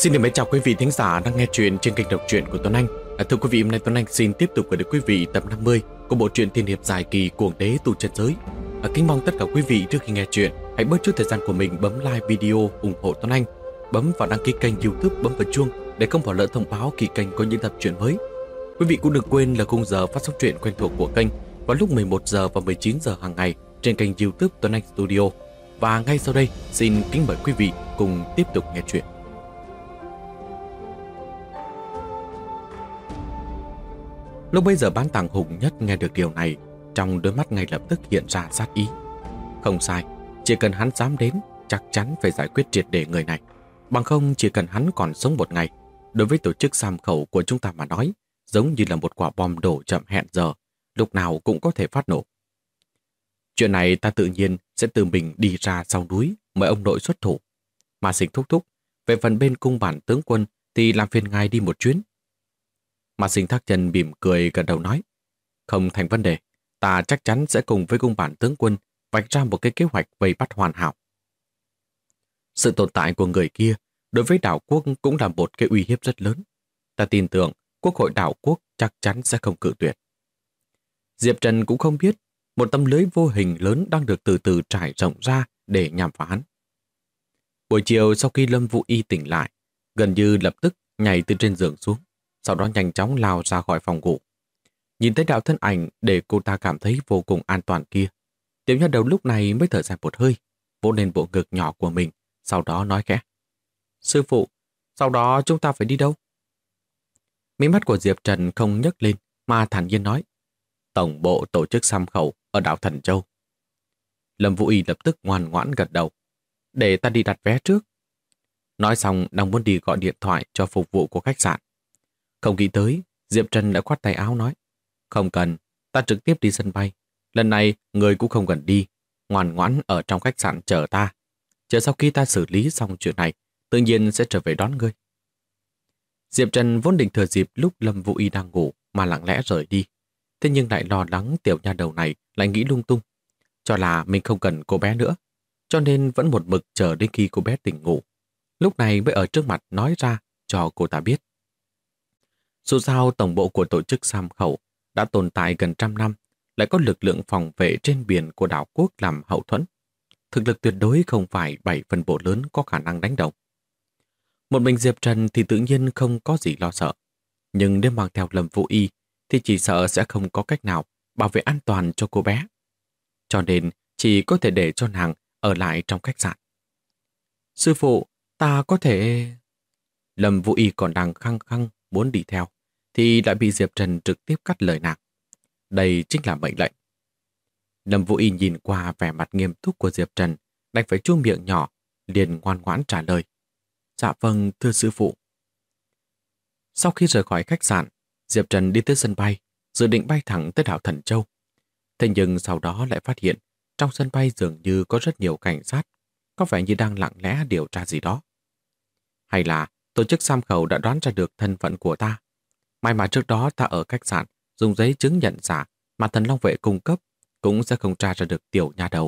Xin được mến chào quý vị thính giả đang nghe chuyện trên kênh đọc truyện của Tuấn Anh. Thưa quý vị, hôm nay Tuấn Anh xin tiếp tục gửi đến quý vị tập 50 của bộ truyện tiên hiệp dài kỳ Cuồng Đế Tu Chân Giới. Kính mong tất cả quý vị trước khi nghe chuyện hãy bớt chút thời gian của mình bấm like video ủng hộ Tuấn Anh, bấm vào đăng ký kênh YouTube, bấm vào chuông để không bỏ lỡ thông báo khi kênh có những tập truyện mới. Quý vị cũng đừng quên là khung giờ phát sóng truyện quen thuộc của kênh vào lúc 11 giờ và 19 giờ hàng ngày trên kênh YouTube Tuấn Anh Studio. Và ngay sau đây xin kính mời quý vị cùng tiếp tục nghe chuyện. Lúc bấy giờ Bán Tàng Hùng Nhất nghe được điều này, trong đôi mắt ngay lập tức hiện ra sát ý. Không sai, chỉ cần hắn dám đến, chắc chắn phải giải quyết triệt để người này. Bằng không, chỉ cần hắn còn sống một ngày, đối với tổ chức Sam Khẩu của chúng ta mà nói, giống như là một quả bom đổ chậm hẹn giờ, lúc nào cũng có thể phát nổ. Chuyện này ta tự nhiên sẽ tự mình đi ra sau núi mời ông nội xuất thủ. Mà Sinh thúc thúc, về phần bên cung bản tướng quân thì làm phiền ngài đi một chuyến. Mà Sinh thác chân mỉm cười gật đầu nói, không thành vấn đề, ta chắc chắn sẽ cùng với cung bản tướng quân vạch ra một cái kế hoạch vây bắt hoàn hảo. Sự tồn tại của người kia đối với đảo quốc cũng là một cái uy hiếp rất lớn. Ta tin tưởng quốc hội đảo quốc chắc chắn sẽ không cự tuyệt. Diệp Trần cũng không biết một tấm lưới vô hình lớn đang được từ từ trải rộng ra để nhằm vào hắn. Buổi chiều sau khi Lâm Vũ Y tỉnh lại, gần như lập tức nhảy từ trên giường xuống, sau đó nhanh chóng lao ra khỏi phòng ngủ. Nhìn thấy đạo thân ảnh để cô ta cảm thấy vô cùng an toàn kia, tiểu nha đầu lúc này mới thở dài một hơi, vỗ lên bộ ngực nhỏ của mình, sau đó nói khẽ, sư phụ, sau đó chúng ta phải đi đâu? Mí mắt của Diệp Trần không nhấc lên mà thản nhiên nói, tổng bộ tổ chức Sam Khẩu ở đảo Thần Châu. Lâm Vũ Y lập tức ngoan ngoãn gật đầu, để ta đi đặt vé trước. Nói xong đang muốn đi gọi điện thoại cho phục vụ của khách sạn. Không nghĩ tới, Diệp Trần đã khoát tay áo nói, không cần, ta trực tiếp đi sân bay. Lần này người cũng không cần đi, ngoan ngoãn ở trong khách sạn chờ ta. Chờ sau khi ta xử lý xong chuyện này, tự nhiên sẽ trở về đón ngươi. Diệp Trần vốn định thừa dịp lúc Lâm Vũ Y đang ngủ mà lặng lẽ rời đi. Thế nhưng lại lo lắng tiểu nha đầu này lại nghĩ lung tung, cho là mình không cần cô bé nữa, cho nên vẫn một mực chờ đến khi cô bé tỉnh ngủ. Lúc này mới ở trước mặt nói ra cho cô ta biết. Dù sao tổng bộ của tổ chức Sam Khẩu đã tồn tại gần 100 năm, lại có lực lượng phòng vệ trên biển của đảo quốc làm hậu thuẫn. Thực lực tuyệt đối không phải 7 phân bộ lớn có khả năng đánh đồng. Một mình Diệp Trần thì tự nhiên không có gì lo sợ. Nhưng nếu mang theo Lâm Vũ Y thì chỉ sợ sẽ không có cách nào bảo vệ an toàn cho cô bé. Cho nên chỉ có thể để cho nàng ở lại trong khách sạn. Sư phụ, ta có thể... Lâm Vũ Y còn đang khăng khăng muốn đi theo, thì lại bị Diệp Trần trực tiếp cắt lời nàng. Đây chính là mệnh lệnh. Lâm Vũ Y nhìn qua vẻ mặt nghiêm túc của Diệp Trần, đành phải chuông miệng nhỏ, liền ngoan ngoãn trả lời. Dạ vâng, thưa sư phụ. Sau khi rời khỏi khách sạn, Diệp Trần đi tới sân bay, dự định bay thẳng tới đảo Thần Châu. Thế nhưng sau đó lại phát hiện, trong sân bay dường như có rất nhiều cảnh sát, có vẻ như đang lặng lẽ điều tra gì đó. Hay là tổ chức Sam Khẩu đã đoán ra được thân phận của ta. May mà trước đó ta ở khách sạn dùng giấy chứng nhận giả mà Thần Long Vệ cung cấp cũng sẽ không tra ra được tiểu nha đầu.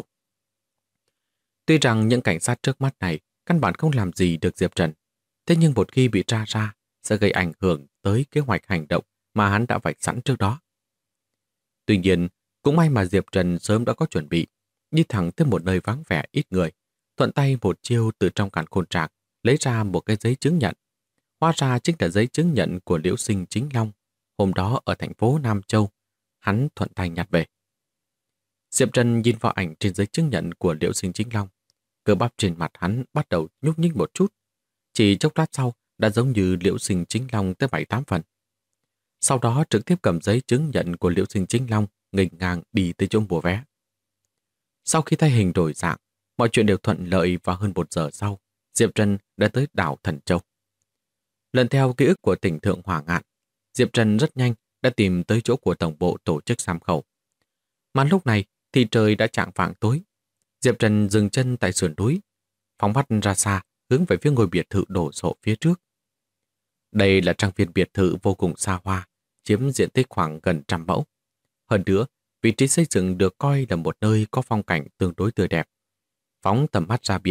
Tuy rằng những cảnh sát trước mắt này căn bản không làm gì được Diệp Trần, thế nhưng một khi bị tra ra sẽ gây ảnh hưởng tới kế hoạch hành động mà hắn đã vạch sẵn trước đó. Tuy nhiên, cũng may mà Diệp Trần sớm đã có chuẩn bị, đi thẳng tới một nơi vắng vẻ ít người, thuận tay một chiêu từ trong càn khôn trạc lấy ra một cái giấy chứng nhận. Hóa ra chính là giấy chứng nhận của Liễu Sinh Chính Long, hôm đó ở thành phố Nam Châu, hắn thuận tay nhặt về. Diệp Trần nhìn vào ảnh trên giấy chứng nhận của Liễu Sinh Chính Long, cơ bắp trên mặt hắn bắt đầu nhúc nhích một chút, chỉ chốc lát sau đã giống như Liễu Sinh Chính Long tới 7-8 phần. Sau đó trực tiếp cầm giấy chứng nhận của Liễu Sinh Chính Long nghênh ngang đi tới chỗ mua vé. Sau khi thay hình đổi dạng, mọi chuyện đều thuận lợi và hơn 1 giờ sau, Diệp Trần đã tới đảo Thần Châu. Lần theo ký ức của tỉnh Thượng Hỏa Ngạn, Diệp Trần rất nhanh đã tìm tới chỗ của tổng bộ tổ chức Sam Khẩu. Mà lúc này thì trời đã chạng vạng tối. Diệp Trần dừng chân tại sườn núi, phóng mắt ra xa, hướng về phía ngôi biệt thự đổ sộ phía trước. Đây là trang viên biệt thự vô cùng xa hoa, chiếm diện tích khoảng gần 100 mẫu. Hơn nữa, vị trí xây dựng được coi là một nơi có phong cảnh tương đối tươi đẹp. Phóng tầm mắt ra biển,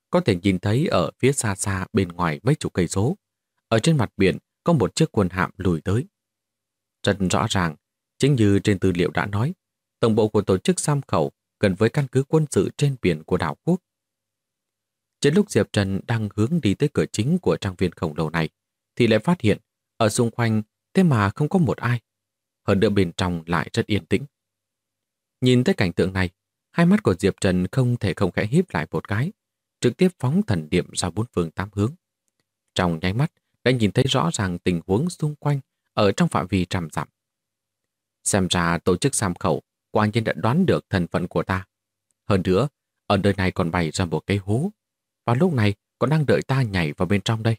có thể nhìn thấy ở phía xa xa bên ngoài mấy chục cây số. Ở trên mặt biển có một chiếc quân hạm lùi tới. Rất rõ ràng, chính như trên tư liệu đã nói, tổng bộ của tổ chức Sam Khẩu gần với căn cứ quân sự trên biển của đảo quốc. Trên lúc Diệp Trần đang hướng đi tới cửa chính của trang viên khổng lồ này, thì lại phát hiện ở xung quanh thế mà không có một ai. Hơn nữa bên trong lại rất yên tĩnh. Nhìn thấy cảnh tượng này, hai mắt của Diệp Trần không thể không khẽ híp lại một cái, trực tiếp phóng thần niệm ra bốn phương tám hướng. Trong nháy mắt đã nhìn thấy rõ ràng tình huống xung quanh ở trong phạm vi trăm dặm. Xem ra tổ chức Sam Khẩu quả nhiên đã đoán được thân phận của ta. Hơn nữa, ở nơi này còn bày ra một cái hố, và lúc này còn đang đợi ta nhảy vào bên trong đây.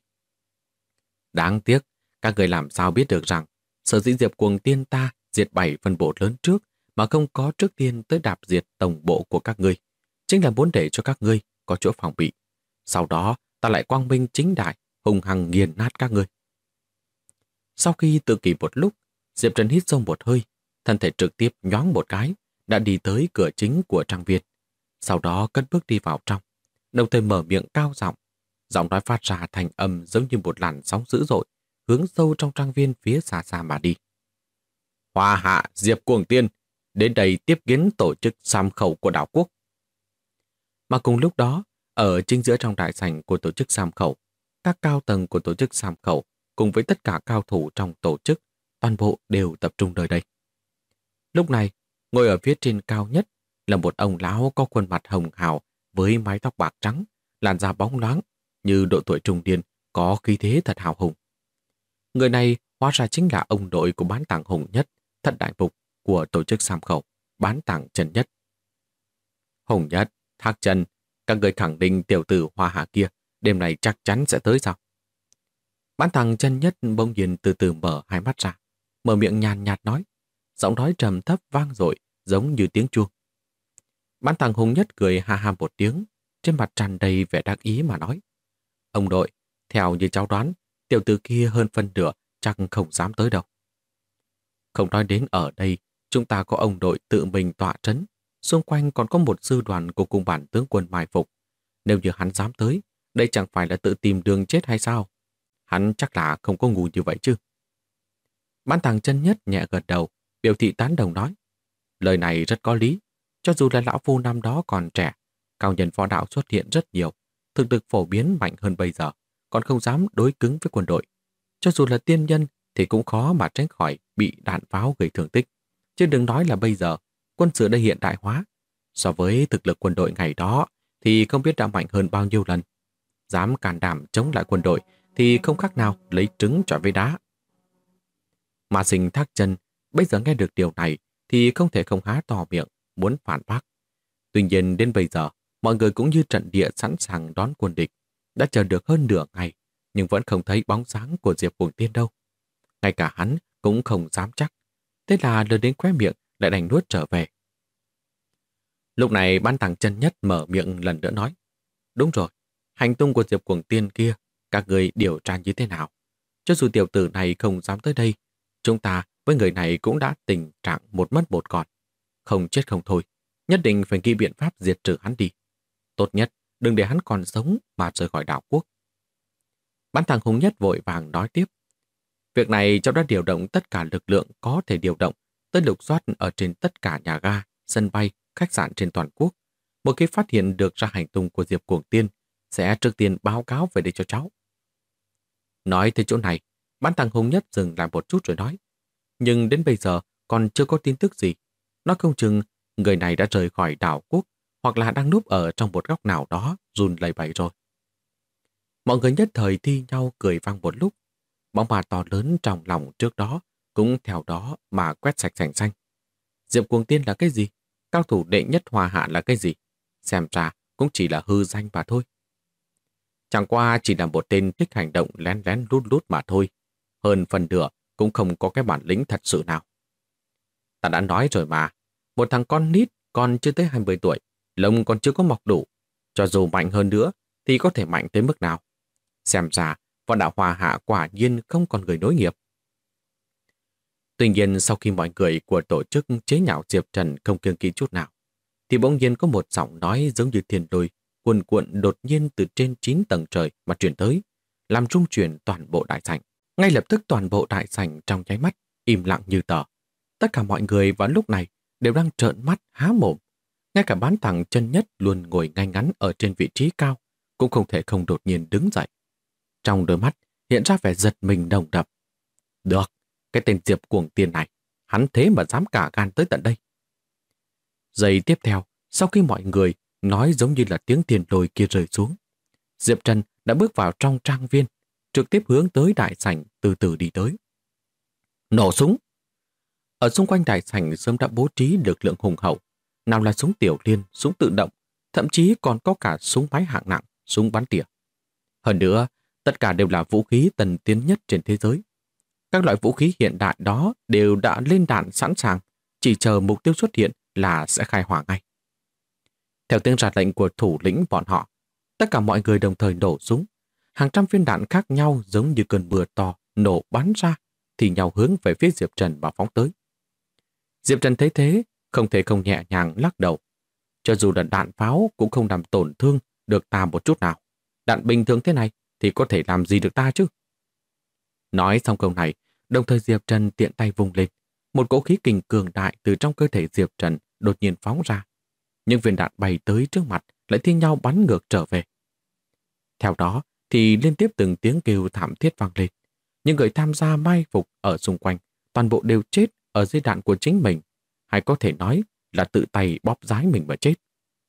Đáng tiếc, các người làm sao biết được rằng sở dĩ Diệp Cuồng Tiên ta diệt 7 phân bộ lớn trước mà không có trước tiên tới đạp diệt tổng bộ của các ngươi, chính là muốn để cho các ngươi có chỗ phòng bị. Sau đó ta lại quang minh chính đại, hùng hăng nghiền nát các ngươi. Sau khi tự kỷ một lúc, Diệp Trần hít sâu một hơi, thân thể trực tiếp nhoáng một cái, đã đi tới cửa chính của trang viên. Sau đó cất bước đi vào trong, đồng thời mở miệng cao giọng, giọng nói phát ra thành âm giống như một làn sóng dữ dội, hướng sâu trong trang viên phía xa xa mà đi. Hoa Hạ Diệp Cuồng Tiên, đến đây tiếp kiến tổ chức Sam Khẩu của đảo quốc. Mà cùng lúc đó, ở chính giữa trong đại sảnh của tổ chức Sam Khẩu, các cao tầng của tổ chức Sam Khẩu cùng với tất cả cao thủ trong tổ chức, toàn bộ đều tập trung nơi đây. Lúc này, ngồi ở phía trên cao nhất là một ông lão có khuôn mặt hồng hào với mái tóc bạc trắng, làn da bóng loáng, như độ tuổi trung niên, có khí thế thật hào hùng. Người này hóa ra chính là ông nội của bán tàng Hùng Nhất, thất đại mục của tổ chức Sam Khẩu, bán tàng Trần Nhất. Hùng Nhất, Thác Trần, các người khẳng định tiểu tử Hoa Hạ kia đêm này chắc chắn sẽ tới sao? Bán tàng Trần Nhất bỗng nhiên từ từ mở hai mắt ra, mở miệng nhàn nhạt nói, giọng nói trầm thấp vang dội giống như tiếng chuông. Bán tàng Hùng Nhất cười ha ha một tiếng, trên mặt tràn đầy vẻ đắc ý mà nói, ông nội, theo như cháu đoán, tiểu tử kia hơn phân nửa chắc không dám tới đâu. Không nói đến ở đây, chúng ta có ông đội tự mình tọa trấn, xung quanh còn có một sư đoàn của cung bản tướng quân mai phục. Nếu như hắn dám tới, đây chẳng phải là tự tìm đường chết hay sao? Hắn chắc là không có ngu như vậy chứ. Bán tàng Chân Nhất nhẹ gật đầu, biểu thị tán đồng nói, lời này rất có lý. Cho dù là lão phu năm đó còn trẻ, cao nhân võ đạo xuất hiện rất nhiều, thực lực phổ biến mạnh hơn bây giờ, còn không dám đối cứng với quân đội. Cho dù là tiên nhân thì cũng khó mà tránh khỏi bị đạn pháo gây thương tích. Chứ đừng nói là bây giờ, quân sự đã hiện đại hóa. So với thực lực quân đội ngày đó thì không biết đã mạnh hơn bao nhiêu lần. Dám can đảm chống lại quân đội thì không khác nào lấy trứng chọi với đá. Mà Sinh Thác Chân bây giờ nghe được điều này thì không thể không há to miệng, muốn phản bác. Tuy nhiên đến bây giờ, mọi người cũng như trận địa sẵn sàng đón quân địch. Đã chờ được hơn nửa ngày, nhưng vẫn không thấy bóng dáng của Diệp Cuồng Tiên đâu. Ngay cả hắn cũng không dám chắc. Thế là lời đến khóe miệng lại đành nuốt trở về. Lúc này Bán tàng Chân Nhất mở miệng lần nữa nói, đúng rồi, hành tung của Diệp Cuồng Tiên kia, các người điều tra như thế nào? Cho dù tiểu tử này không dám tới đây, chúng ta với người này cũng đã tình trạng một mất một còn. Không chết không thôi, nhất định phải ghi biện pháp diệt trừ hắn đi. Tốt nhất, đừng để hắn còn sống mà rời khỏi đảo quốc. Bán tàng Hùng Nhất vội vàng nói tiếp. Việc này cháu đã điều động tất cả lực lượng có thể điều động tới lục soát ở trên tất cả nhà ga, sân bay, khách sạn trên toàn quốc. Một khi phát hiện được ra hành tung của Diệp Cuồng Tiên, sẽ trước tiên báo cáo về đây cho cháu. Nói tới chỗ này, Bán tàng Hùng Nhất dừng lại một chút rồi nói. Nhưng đến bây giờ còn chưa có tin tức gì. Nói không chừng người này đã rời khỏi đảo quốc hoặc là đang núp ở trong một góc nào đó run lẩy bẩy rồi. Mọi người nhất thời thi nhau cười vang một lúc. Bóng ma to lớn trong lòng trước đó cũng theo đó mà quét sạch sành xanh. Diệp Cuồng Tiên là cái gì? Cao thủ đệ nhất Hoa Hạ là cái gì? Xem ra cũng chỉ là hư danh mà thôi. Chẳng qua chỉ là một tên thích hành động lén lén lút lút mà thôi. Hơn phần nửa cũng không có cái bản lĩnh thật sự nào. Ta đã nói rồi mà, một thằng con nít còn chưa tới 20 tuổi, lông còn chưa có mọc đủ. Cho dù mạnh hơn nữa thì có thể mạnh tới mức nào? Xem ra võ đạo Hoa Hạ quả nhiên không còn người nối nghiệp. Tuy nhiên sau khi mọi người của tổ chức chế nhạo Diệp Trần không kiêng kỵ chút nào, thì bỗng nhiên có một giọng nói giống như thiên lôi cuồn cuộn đột nhiên từ trên 9 tầng trời mà truyền tới, làm rung chuyển toàn bộ đại sảnh. Ngay lập tức toàn bộ đại sảnh trong nháy mắt im lặng như tờ. Tất cả mọi người vào lúc này đều đang trợn mắt há mồm. Ngay cả bán thẳng chân nhất luôn ngồi ngay ngắn ở trên vị trí cao cũng không thể không đột nhiên đứng dậy. Trong đôi mắt hiện ra vẻ giật mình nồng đậm. Được, cái tên Diệp cuồng tiền này, hắn thế mà dám cả gan tới tận đây. Giây tiếp theo, sau khi mọi người nói giống như là tiếng tiền lôi kia rơi xuống, Diệp Trần đã bước vào trong trang viên, trực tiếp hướng tới đại sảnh từ từ đi tới. Nổ súng! Ở xung quanh đại sảnh sớm đã bố trí lực lượng hùng hậu, nào là súng tiểu liên, súng tự động, thậm chí còn có cả súng máy hạng nặng, súng bắn tỉa. Hơn nữa, tất cả đều là vũ khí tân tiến nhất trên thế giới. Các loại vũ khí hiện đại đó đều đã lên đạn sẵn sàng, chỉ chờ mục tiêu xuất hiện là sẽ khai hỏa ngay. Theo tiếng ra lệnh của thủ lĩnh bọn họ, tất cả mọi người đồng thời nổ súng. Hàng trăm viên đạn khác nhau giống như cơn mưa to nổ bắn ra, thì nhau hướng về phía Diệp Trần mà phóng tới. Diệp Trần thấy thế, không thể không nhẹ nhàng lắc đầu. Cho dù là đạn pháo cũng không làm tổn thương được ta một chút nào. Đạn bình thường thế này thì có thể làm gì được ta chứ? Nói xong câu này, đồng thời Diệp Trần tiện tay vung lên. Một cỗ khí kình cường đại từ trong cơ thể Diệp Trần đột nhiên phóng ra. Những viên đạn bay tới trước mặt lại thi nhau bắn ngược trở về. Theo đó thì liên tiếp từng tiếng kêu thảm thiết vang lên. Những người tham gia mai phục ở xung quanh toàn bộ đều chết ở dưới đạn của chính mình, hay có thể nói là tự tay bóp rái mình mà chết.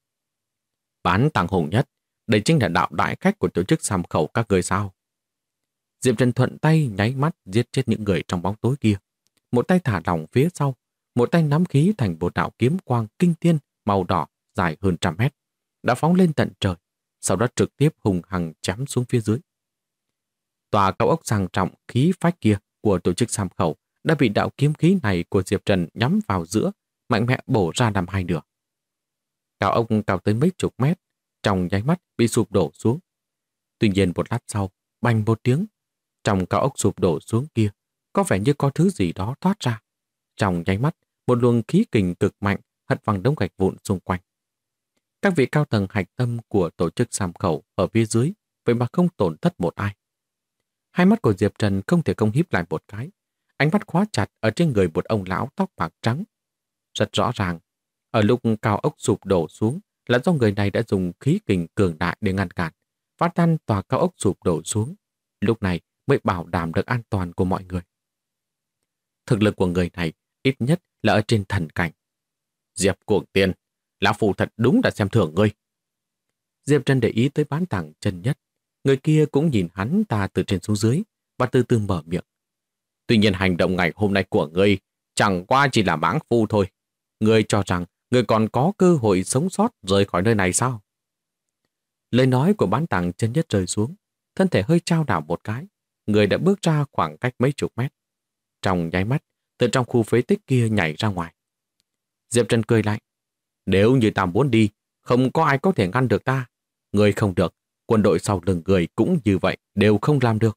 Bán tàng hùng nhất, đây chính là đạo đại khách của tổ chức Sàm Khẩu các người sao? Diệp Trần thuận tay nháy mắt giết chết những người trong bóng tối kia. Một tay thả lỏng phía sau, một tay nắm khí thành một đạo kiếm quang kinh thiên màu đỏ dài hơn 100 mét, đã phóng lên tận trời, sau đó trực tiếp hùng hằng chém xuống phía dưới. Tòa cao ốc sang trọng khí phách kia của tổ chức Sàm Khẩu đã bị đạo kiếm khí này của Diệp Trần nhắm vào giữa, mạnh mẽ bổ ra làm hai nửa. Cao ốc cao tới mấy chục mét, trong nháy mắt bị sụp đổ xuống. Tuy nhiên một lát sau, bành một tiếng, trong cao ốc sụp đổ xuống kia, có vẻ như có thứ gì đó thoát ra. Trong nháy mắt, một luồng khí kình cực mạnh hất văng đống gạch vụn xung quanh. Các vị cao tầng hạch tâm của tổ chức Sàm Khẩu ở phía dưới, vậy mà không tổn thất một ai. Hai mắt của Diệp Trần không thể không híp lại một cái, ánh mắt khóa chặt ở trên người một ông lão tóc bạc trắng. Rất rõ ràng, ở lúc cao ốc sụp đổ xuống là do người này đã dùng khí kình cường đại để ngăn cản, phá tan tòa cao ốc sụp đổ xuống. Lúc này mới bảo đảm được an toàn của mọi người. Thực lực của người này ít nhất là ở trên thần cảnh. Diệp Cuồng Tiền, lão phu thật đúng đã xem thường ngươi. Diệp Trần để ý tới bán thẳng chân nhất. Người kia cũng nhìn hắn ta từ trên xuống dưới và từ từ mở miệng. Tuy nhiên hành động ngày hôm nay của ngươi chẳng qua chỉ là mãng phu thôi. Ngươi cho rằng ngươi còn có cơ hội sống sót rời khỏi nơi này sao? Lời nói của bán tàng chân nhất rơi xuống, thân thể hơi chao đảo một cái, người đã bước ra khoảng cách mấy chục mét. Trong nháy mắt, từ trong khu phế tích kia nhảy ra ngoài. Diệp Trần cười lạnh. Nếu như ta muốn đi, không có ai có thể ngăn được ta. Người không được, quân đội sau lưng người cũng như vậy, đều không làm được.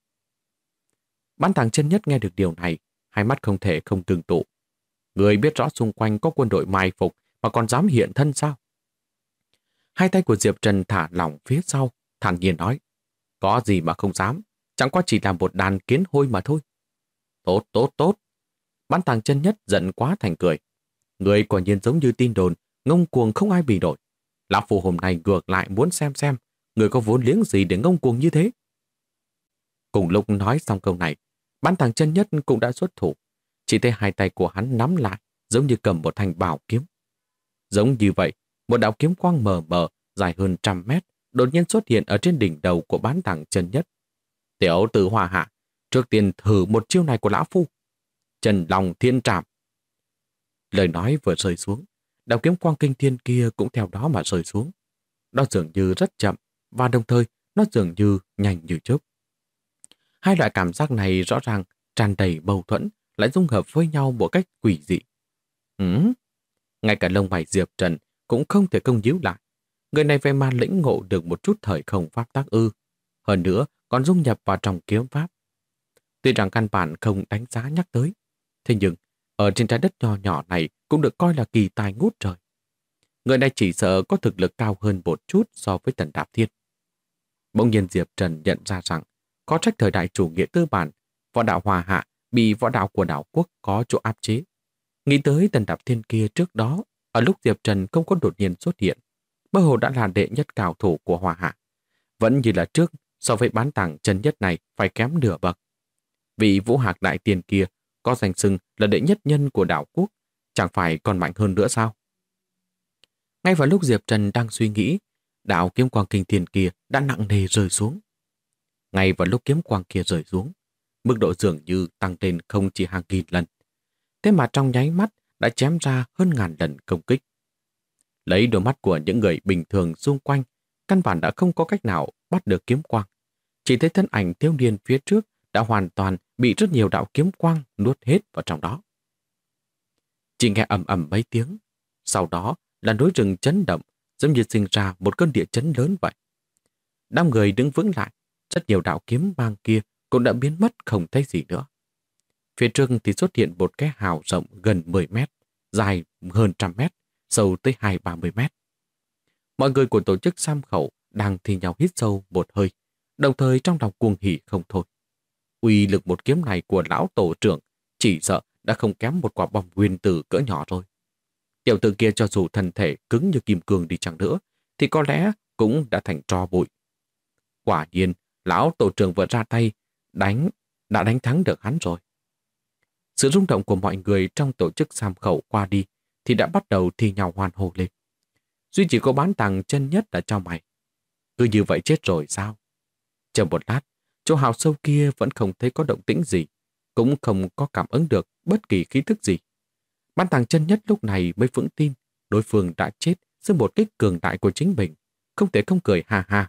Bán thẳng chân nhất nghe được điều này, hai mắt không thể không tương tụ. Người biết rõ xung quanh có quân đội mai phục mà còn dám hiện thân sao? Hai tay của Diệp Trần thả lỏng phía sau, thản nhiên nói. Có gì mà không dám, chẳng qua chỉ là một đàn kiến hôi mà thôi. Tốt, tốt, tốt. Bán thẳng chân nhất giận quá thành cười. Người quả nhiên giống như tin đồn, ngông cuồng không ai bị nổi. Lão phu hôm nay ngược lại muốn xem người có vốn liếng gì để ngông cuồng như thế. Cùng lúc nói xong câu này, bán thẳng chân nhất cũng đã xuất thủ. Chỉ thấy hai tay của hắn nắm lại, giống như cầm một thanh bảo kiếm. Giống như vậy, một đạo kiếm quang mờ mờ, dài hơn 100 mét, đột nhiên xuất hiện ở trên đỉnh đầu của bán thẳng chân nhất. Tiểu tử Hòa Hạ, trước tiên thử một chiêu này của lão phu. Trần Long Thiên Trảm. Lời nói vừa rơi xuống, đạo kiếm quang kinh thiên kia cũng theo đó mà rơi xuống. Nó dường như rất chậm, và đồng thời nó dường như nhanh như chớp. Hai loại cảm giác này rõ ràng tràn đầy mâu thuẫn, lại dung hợp với nhau một cách quỷ dị. Ngay cả lông mày Diệp Trần cũng không thể công díu lại. Người này về mà lĩnh ngộ được một chút thời không pháp tác ư. Hơn nữa còn dung nhập vào trong kiếm pháp. Tuy rằng căn bản không đánh giá nhắc tới, thế nhưng ở trên trái đất nhỏ nhỏ này cũng được coi là kỳ tài ngút trời. người này chỉ sợ có thực lực cao hơn một chút so với Tần Đạp Thiên. Bỗng nhiên Diệp Trần nhận ra rằng có trách thời đại chủ nghĩa tư bản, võ đạo Hoa Hạ bị võ đạo của đảo quốc có chỗ áp chế. Nghĩ tới Tần Đạp Thiên kia trước đó, ở lúc Diệp Trần không có đột nhiên xuất hiện, mơ hồ đã là đệ nhất cao thủ của Hoa Hạ. Vẫn như là trước, so với bán tàng chân nhất này phải kém nửa bậc. Vị Vũ Hạc đại tiền kia có danh xưng là đệ nhất nhân của đảo quốc, chẳng phải còn mạnh hơn nữa sao? Ngay vào lúc Diệp Trần đang suy nghĩ, đạo kiếm quang kinh thiên kia đã nặng nề rơi xuống. Ngay vào lúc kiếm quang kia rơi xuống, mức độ dường như tăng lên không chỉ hàng nghìn lần. Thế mà trong nháy mắt đã chém ra hơn ngàn lần công kích. Lấy đôi mắt của những người bình thường xung quanh, căn bản đã không có cách nào bắt được kiếm quang. Chỉ thấy thân ảnh thiếu niên phía trước đã hoàn toàn bị rất nhiều đạo kiếm quang nuốt hết vào trong đó. Chỉ nghe ầm ầm mấy tiếng, sau đó là núi rừng chấn động, giống như sinh ra một cơn địa chấn lớn vậy. Đám người đứng vững lại, rất nhiều đạo kiếm mang kia cũng đã biến mất không thấy gì nữa. Phía trước thì xuất hiện một cái hào rộng gần 10 mét, dài hơn 100 mét, sâu tới 20-30 mét. Mọi người của tổ chức Sam Khẩu đang thi nhau hít sâu một hơi, đồng thời trong lòng cuồng hỉ không thôi. Uy lực một kiếm này của lão tổ trưởng chỉ sợ đã không kém một quả bom nguyên tử cỡ nhỏ rồi. Tiểu tử kia cho dù thân thể cứng như kim cương đi chăng nữa, thì có lẽ cũng đã thành tro bụi. Quả nhiên, lão tổ trưởng vừa ra tay, đã đánh thắng được hắn rồi. Sự rung động của mọi người trong tổ chức Sam Khẩu qua đi thì đã bắt đầu thi nhau hoan hô lên. Duy chỉ có bán tàng chân nhất là cho mày. Cứ như vậy chết rồi sao? Chờ một lát, chỗ hào sâu kia vẫn không thấy có động tĩnh gì, cũng không có cảm ứng được bất kỳ khí thức gì. Bán tàng chân nhất lúc này mới vững tin đối phương đã chết dưới một kích cường đại của chính mình. Không thể không cười ha ha.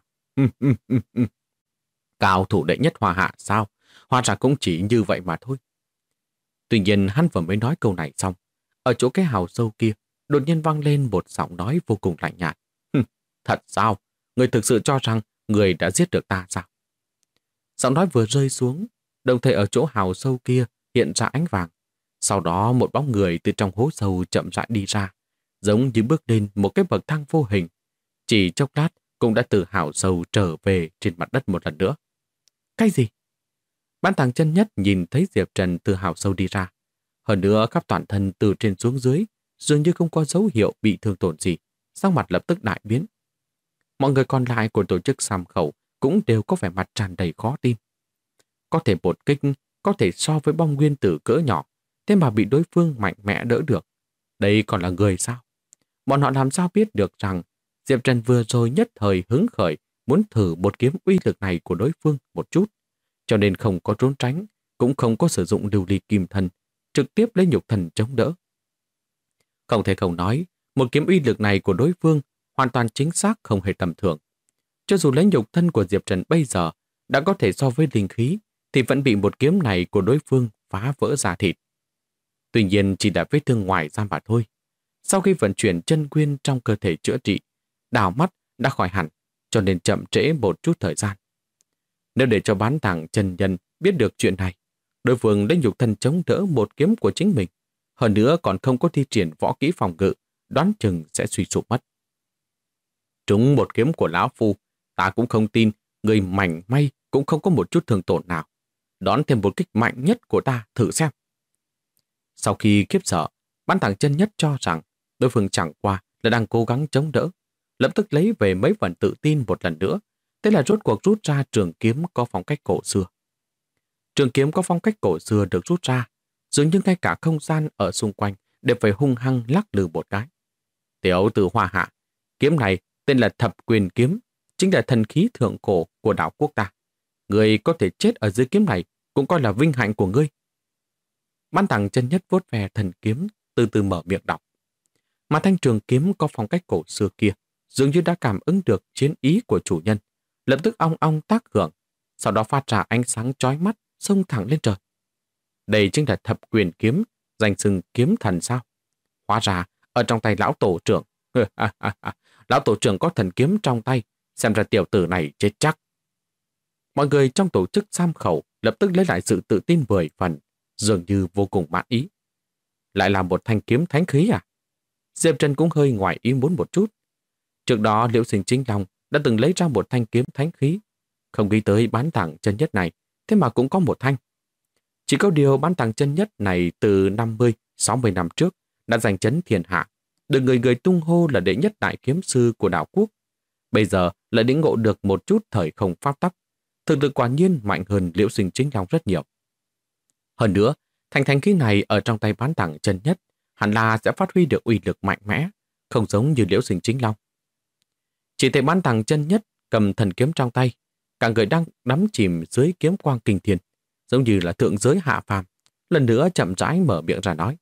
Cao thủ đệ nhất Hoa Hạ sao? Hóa ra cũng chỉ như vậy mà thôi. Tuy nhiên hắn vừa mới nói câu này xong, ở chỗ cái hào sâu kia đột nhiên vang lên một giọng nói vô cùng lạnh nhạt. Thật sao? Người thực sự cho rằng người đã giết được ta sao? Giọng nói vừa rơi xuống, đồng thời ở chỗ hào sâu kia hiện ra ánh vàng. Sau đó một bóng người từ trong hố sâu chậm rãi đi ra, giống như bước lên một cái bậc thang vô hình. Chỉ chốc lát cũng đã từ hào sâu trở về trên mặt đất một lần nữa. Cái gì? Bán tàng chân nhất nhìn thấy Diệp Trần từ hào sâu đi ra. Hơn nữa khắp toàn thân từ trên xuống dưới, dường như không có dấu hiệu bị thương tổn gì, sắc mặt lập tức đại biến. Mọi người còn lại của tổ chức Sam Khẩu cũng đều có vẻ mặt tràn đầy khó tin. Có thể một kích có thể so với bom nguyên tử cỡ nhỏ, thế mà bị đối phương mạnh mẽ đỡ được. Đây còn là người sao? Bọn họ làm sao biết được rằng Diệp Trần vừa rồi nhất thời hứng khởi muốn thử một kiếm uy lực này của đối phương một chút, cho nên không có trốn tránh, cũng không có sử dụng lưu ly kim thân, trực tiếp lấy nhục thần chống đỡ. Không thể không nói, một kiếm uy lực này của đối phương hoàn toàn chính xác không hề tầm thường. Cho dù lấy nhục thân của Diệp Trần bây giờ đã có thể so với linh khí, thì vẫn bị một kiếm này của đối phương phá vỡ da thịt. Tuy nhiên chỉ là vết thương ngoài da mà thôi. Sau khi vận chuyển chân nguyên trong cơ thể chữa trị, đào mắt đã khỏi hẳn, cho nên chậm trễ một chút thời gian. Nếu để cho bán tàng chân nhân biết được chuyện này, đối phương lấy nhục thân chống đỡ một kiếm của chính mình, hơn nữa còn không có thi triển võ kỹ phòng ngự, đoán chừng sẽ suy sụp mất. Trúng một kiếm của lão phu, ta cũng không tin người mảnh may cũng không có một chút thương tổn nào. Đón thêm một kích mạnh nhất của ta thử xem. Sau khi khiếp sợ, bán tàng chân nhất cho rằng đối phương chẳng qua là đang cố gắng chống đỡ, lập tức lấy về mấy phần tự tin một lần nữa. Thế là rốt cuộc rút ra trường kiếm có phong cách cổ xưa. Trường kiếm có phong cách cổ xưa được rút ra, dường như ngay cả không gian ở xung quanh đều phải hung hăng lắc lư một cái. Tiểu tử Hoa Hạ, kiếm này tên là Thập Quyền Kiếm, chính là thần khí thượng cổ của đảo quốc ta. Người có thể chết ở dưới kiếm này cũng coi là vinh hạnh của ngươi. Bán tàng chân nhất vuốt ve thần kiếm, từ từ mở miệng đọc. Mà thanh trường kiếm có phong cách cổ xưa kia dường như đã cảm ứng được chiến ý của chủ nhân, lập tức ong ong tác hưởng, sau đó phát ra ánh sáng chói mắt, xông thẳng lên trời. Đây chính là Thập Quyền Kiếm, danh xưng kiếm thần sao? Hóa ra ở trong tay lão tổ trưởng. Lão tổ trưởng có thần kiếm trong tay, xem ra tiểu tử này chết chắc. Mọi người trong tổ chức Sam Khẩu lập tức lấy lại sự tự tin 10 phần, dường như vô cùng mãn ý. Lại là một thanh kiếm thánh khí à? Diệp Trần cũng hơi ngoài ý muốn một chút. Trước đó Liễu Sinh Chính Long đã từng lấy ra một thanh kiếm thánh khí. Không nghĩ tới bán tảng chân nhất này, thế mà cũng có một thanh. Chỉ có điều bán tảng chân nhất này từ 50-60 năm trước đã giành chấn thiên hạ, được người người tung hô là đệ nhất đại kiếm sư của đảo quốc. Bây giờ lại lĩnh ngộ được một chút thời không pháp tắc. Thực lực quả nhiên mạnh hơn Liễu Sinh Chính Long rất nhiều. Hơn nữa, thanh thanh khí này ở trong tay bán tảng chân nhất hẳn là sẽ phát huy được uy lực mạnh mẽ, không giống như Liễu Sinh Chính Long. Chỉ thấy bán tảng chân nhất cầm thần kiếm trong tay, cả người đang đắm chìm dưới kiếm quang kinh thiên, giống như là thượng giới hạ phàm. Lần nữa chậm rãi mở miệng ra nói: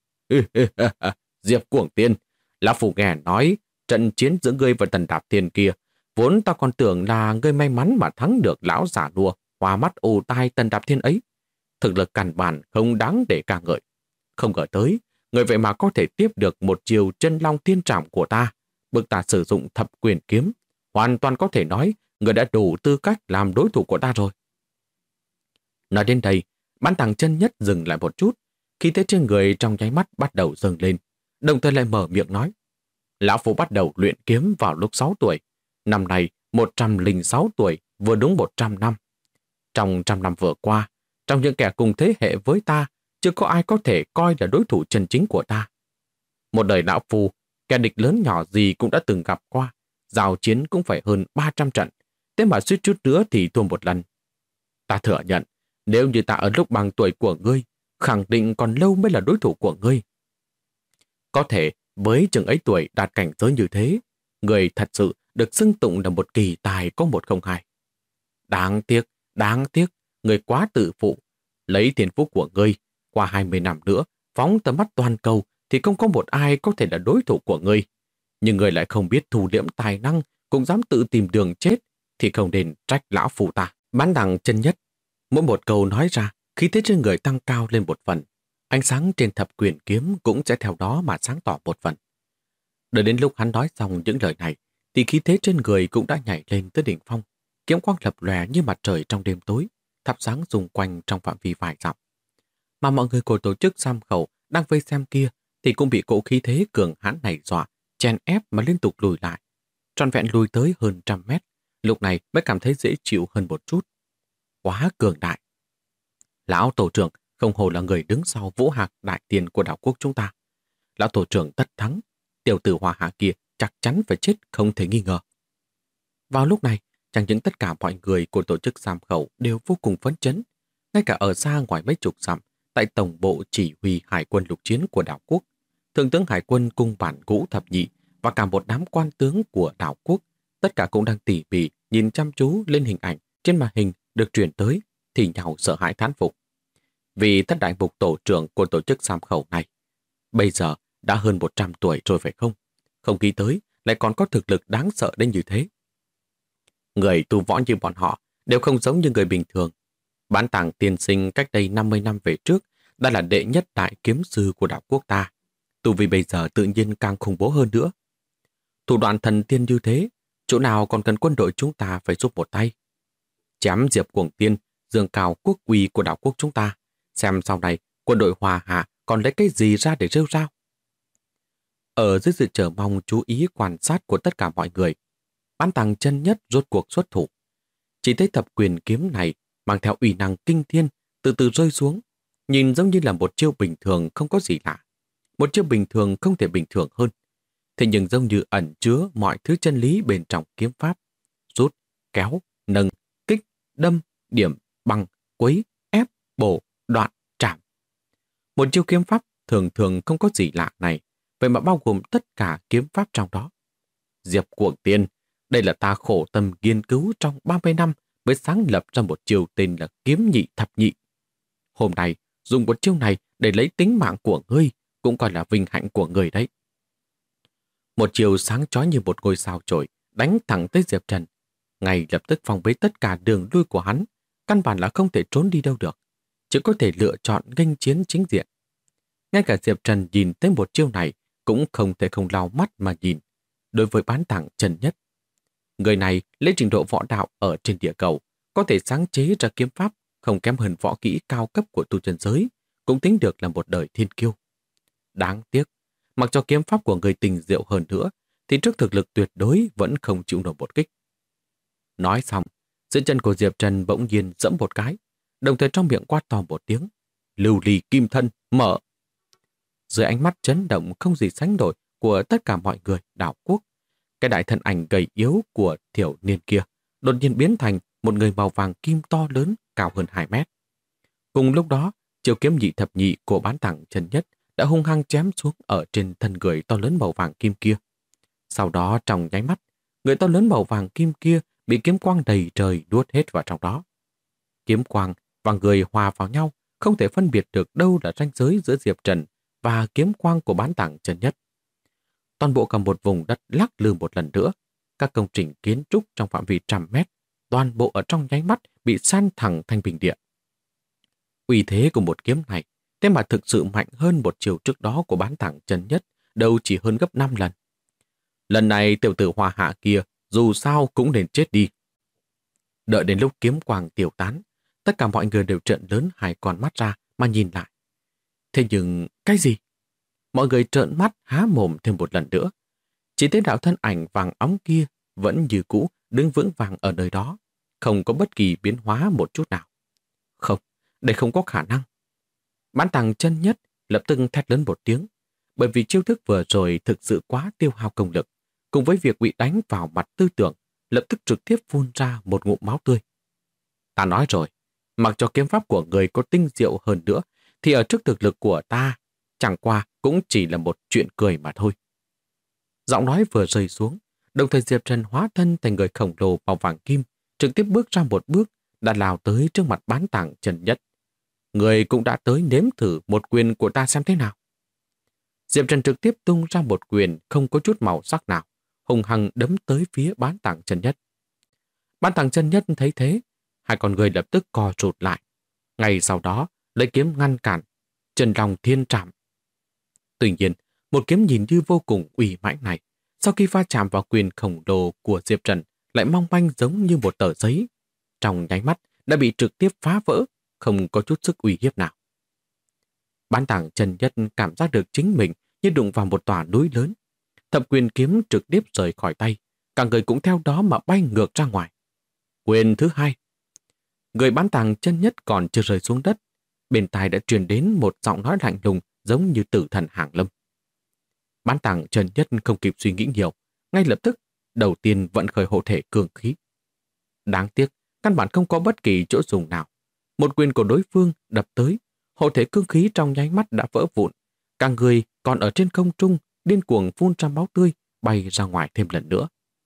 Diệp Cuồng Tiên, lão phu nghe nói trận chiến giữa ngươi và Tần Đạp Thiên kia, vốn ta còn tưởng là ngươi may mắn mà thắng được lão giả nua hoa mắt ù tai Tần Đạp Thiên ấy. Thực lực căn bản không đáng để ca ngợi. Không ngờ tới, người vậy mà có thể tiếp được một chiều chân long thiên trảm của ta, bức ta sử dụng thập quyền kiếm, hoàn toàn có thể nói người đã đủ tư cách làm đối thủ của ta rồi. Nói đến đây, bán tàng chân nhất dừng lại một chút, khi thế trên người trong nháy mắt bắt đầu dâng lên, đồng thời lại mở miệng nói: Lão phu bắt đầu luyện kiếm vào lúc 6 tuổi, năm nay 106 tuổi, vừa đúng 100 năm. Trong 100 năm vừa qua, trong những kẻ cùng thế hệ với ta, chưa có ai có thể coi là đối thủ chân chính của ta. Một đời lão phu, kẻ địch lớn nhỏ gì cũng đã từng gặp qua, giao chiến cũng phải hơn 300 trận, thế mà suýt chút nữa thì thua một lần. Ta thừa nhận, nếu như ta ở lúc bằng tuổi của ngươi, khẳng định còn lâu mới là đối thủ của ngươi. Có thể, với chừng ấy tuổi đạt cảnh giới như thế, người thật sự được xưng tụng là một kỳ tài có 102. Đáng tiếc, người quá tự phụ. Lấy thiên phú của ngươi, qua 20 năm nữa, phóng tầm mắt toàn cầu thì không có một ai có thể là đối thủ của ngươi. Nhưng ngươi lại không biết thu liễm tài năng, cũng dám tự tìm đường chết, thì không nên trách lão phu ta. Bán đằng chân nhất, mỗi một câu nói ra, khí thế trên người tăng cao lên một phần. Ánh sáng trên thập quyền kiếm cũng sẽ theo đó mà sáng tỏ một phần. Đợi đến lúc hắn nói xong những lời này, thì khí thế trên người cũng đã nhảy lên tới đỉnh phong. Kiếm quang lập lòe như mặt trời trong đêm tối, thắp sáng xung quanh trong phạm vi vài dặm. Mà mọi người của tổ chức Sam Khẩu đang vây xem kia thì cũng bị cỗ khí thế cường hãn này dọa, chen ép mà liên tục lùi lại. Trọn vẹn lùi tới hơn 100 mét, lúc này mới cảm thấy dễ chịu hơn một chút. Quá cường đại. Lão tổ trưởng không hồ là người đứng sau Vũ Hạc đại tiền của đảo quốc chúng ta. Lão tổ trưởng tất thắng, tiểu tử Hoa Hạ kia chắc chắn phải chết không thể nghi ngờ. Vào lúc này, chẳng những tất cả mọi người của tổ chức Sam Khẩu đều vô cùng phấn chấn, ngay cả ở xa ngoài mấy chục dặm, tại tổng bộ chỉ huy hải quân lục chiến của đảo quốc, thượng tướng hải quân cung bản Ngũ Thập Nhị và cả một đám quan tướng của đảo quốc, tất cả cũng đang tỉ mỉ nhìn chăm chú lên hình ảnh trên màn hình được truyền tới, thì nhau sợ hãi thán phục. Vì thất đại mục tổ trưởng của tổ chức Sam Khẩu này bây giờ đã hơn 100 tuổi rồi phải không? Không nghĩ tới lại còn có thực lực đáng sợ đến như thế. Người tu võ như bọn họ đều không giống như người bình thường. Bán tàng tiên sinh cách đây 50 năm về trước đã là đệ nhất đại kiếm sư của đảo quốc ta. Tu vi bây giờ tự nhiên càng khủng bố hơn nữa. Thủ đoạn thần tiên như thế, chỗ nào còn cần quân đội chúng ta phải giúp một tay. Chém Diệp Cuồng Tiên, dương cao quốc uy của đảo quốc chúng ta. Xem sau này quân đội Hòa Hạ còn lấy cái gì ra để rêu rao. Ở dưới sự chờ mong chú ý quan sát của tất cả mọi người, Bán tàng chân nhất rốt cuộc xuất thủ. Chỉ thấy thập quyền kiếm này mang theo uy năng kinh thiên từ từ rơi xuống, nhìn giống như là một chiêu bình thường không có gì lạ. Một chiêu bình thường không thể bình thường hơn. Thế nhưng giống như ẩn chứa mọi thứ chân lý bên trong kiếm pháp. Rút, kéo, nâng, kích, đâm, điểm, băng, quấy, ép, bổ, đoạn, trảm. Một chiêu kiếm pháp thường thường không có gì lạ này, vậy mà bao gồm tất cả kiếm pháp trong đó. Diệp Cuồng Tiên, đây là ta khổ tâm nghiên cứu trong 30 năm mới sáng lập ra một chiêu tên là kiếm nhị thập nhị. Hôm nay, dùng một chiêu này để lấy tính mạng của ngươi cũng coi là vinh hạnh của ngươi đấy. Một chiêu sáng chói như một ngôi sao chổi đánh thẳng tới Diệp Trần. Ngay lập tức phòng bế tất cả đường lui của hắn, căn bản là không thể trốn đi đâu được, chỉ có thể lựa chọn nghênh chiến chính diện. Ngay cả Diệp Trần nhìn thấy một chiêu này cũng không thể không lau mắt mà nhìn. Đối với bán tảng Trần Nhất, người này lấy trình độ võ đạo ở trên địa cầu, có thể sáng chế ra kiếm pháp không kém hơn võ kỹ cao cấp của tu chân giới, cũng tính được là một đời thiên kiêu. Đáng tiếc, mặc cho kiếm pháp của người tình diệu hơn nữa, thì trước thực lực tuyệt đối vẫn không chịu nổi một kích. Nói xong, dưới chân của Diệp Trần bỗng nhiên giẫm một cái, đồng thời trong miệng quát to một tiếng, lưu ly kim thân, mở. Dưới ánh mắt chấn động không gì sánh nổi của tất cả mọi người đảo quốc, cái đại thân ảnh gầy yếu của thiểu niên kia đột nhiên biến thành một người màu vàng kim to lớn cao hơn 2 mét. Cùng lúc đó, chiêu kiếm nhị thập nhị của Bán Tảng Chân Nhất đã hung hăng chém xuống ở trên thân người to lớn màu vàng kim kia. Sau đó trong nháy mắt, người to lớn màu vàng kim kia bị kiếm quang đầy trời nuốt hết vào trong đó. Kiếm quang và người hòa vào nhau, không thể phân biệt được đâu là ranh giới giữa Diệp Trần và kiếm quang của Bán Tảng Chân Nhất. Toàn bộ cả một vùng đất lắc lư một lần nữa, các công trình kiến trúc trong phạm vi trăm mét, toàn bộ ở trong nháy mắt bị san thẳng thành bình địa. Uy thế của một kiếm này, thế mà thực sự mạnh hơn một chiều trước đó của Bán Tảng Chân Nhất, đâu chỉ hơn gấp 5 lần. Lần này tiểu tử Hoa Hạ kia dù sao cũng nên chết đi. Đợi đến lúc kiếm quang tiêu tán, tất cả mọi người đều trợn lớn hai con mắt ra mà nhìn lại. Thế nhưng, cái gì? Mọi người trợn mắt há mồm thêm một lần nữa. Chỉ thấy đạo thân ảnh vàng óng kia vẫn như cũ đứng vững vàng ở nơi đó, không có bất kỳ biến hóa một chút nào. Không, đây không có khả năng. Bán Tảng Chân Nhất lập tức thét lớn một tiếng, bởi vì chiêu thức vừa rồi thực sự quá tiêu hao công lực, cùng với việc bị đánh vào mặt tư tưởng, lập tức trực tiếp phun ra một ngụm máu tươi. Ta nói rồi, mặc cho kiếm pháp của người có tinh diệu hơn nữa, thì ở trước thực lực của ta, chẳng qua cũng chỉ là một chuyện cười mà thôi. Giọng nói vừa rơi xuống, đồng thời Diệp Trần hóa thân thành người khổng lồ màu vàng kim, trực tiếp bước ra một bước, đã lao tới trước mặt Bán Tảng Chân Nhất. Người cũng đã tới nếm thử một quyền của ta xem thế nào. Diệp Trần trực tiếp tung ra một quyền không có chút màu sắc nào, hùng hăng đấm tới phía Bán Tảng Chân Nhất. Bán Tảng Chân Nhất thấy thế, hai con người lập tức co rụt lại. Ngay sau đó, lấy kiếm ngăn cản, Chân Long Thiên Trảm. Tuy nhiên, một kiếm nhìn như vô cùng uy mãnh này, sau khi va chạm vào quyền khổng lồ của Diệp Trần, lại mong manh giống như một tờ giấy. Trong nháy mắt đã bị trực tiếp phá vỡ, không có chút sức uy hiếp nào. Bán Tảng Chân Nhất cảm giác được chính mình như đụng vào một tòa núi lớn. Thập quyền kiếm trực tiếp rời khỏi tay, cả người cũng theo đó mà bay ngược ra ngoài. Quyền thứ hai. Người Bán Tảng Chân Nhất còn chưa rơi xuống đất, bên tai đã truyền đến một giọng nói lạnh lùng giống như tử thần hàng lâm. Bán Tảng Chân Nhất không kịp suy nghĩ nhiều, ngay lập tức đầu tiên vận khởi hộ thể cường khí. Đáng tiếc, căn bản không có bất kỳ chỗ dùng nào. Một quyền của đối phương đập tới, hộ thể cương khí trong nháy mắt đã vỡ vụn. Cả người còn ở trên không trung điên cuồng phun ra máu tươi, bay ra ngoài thêm lần nữa.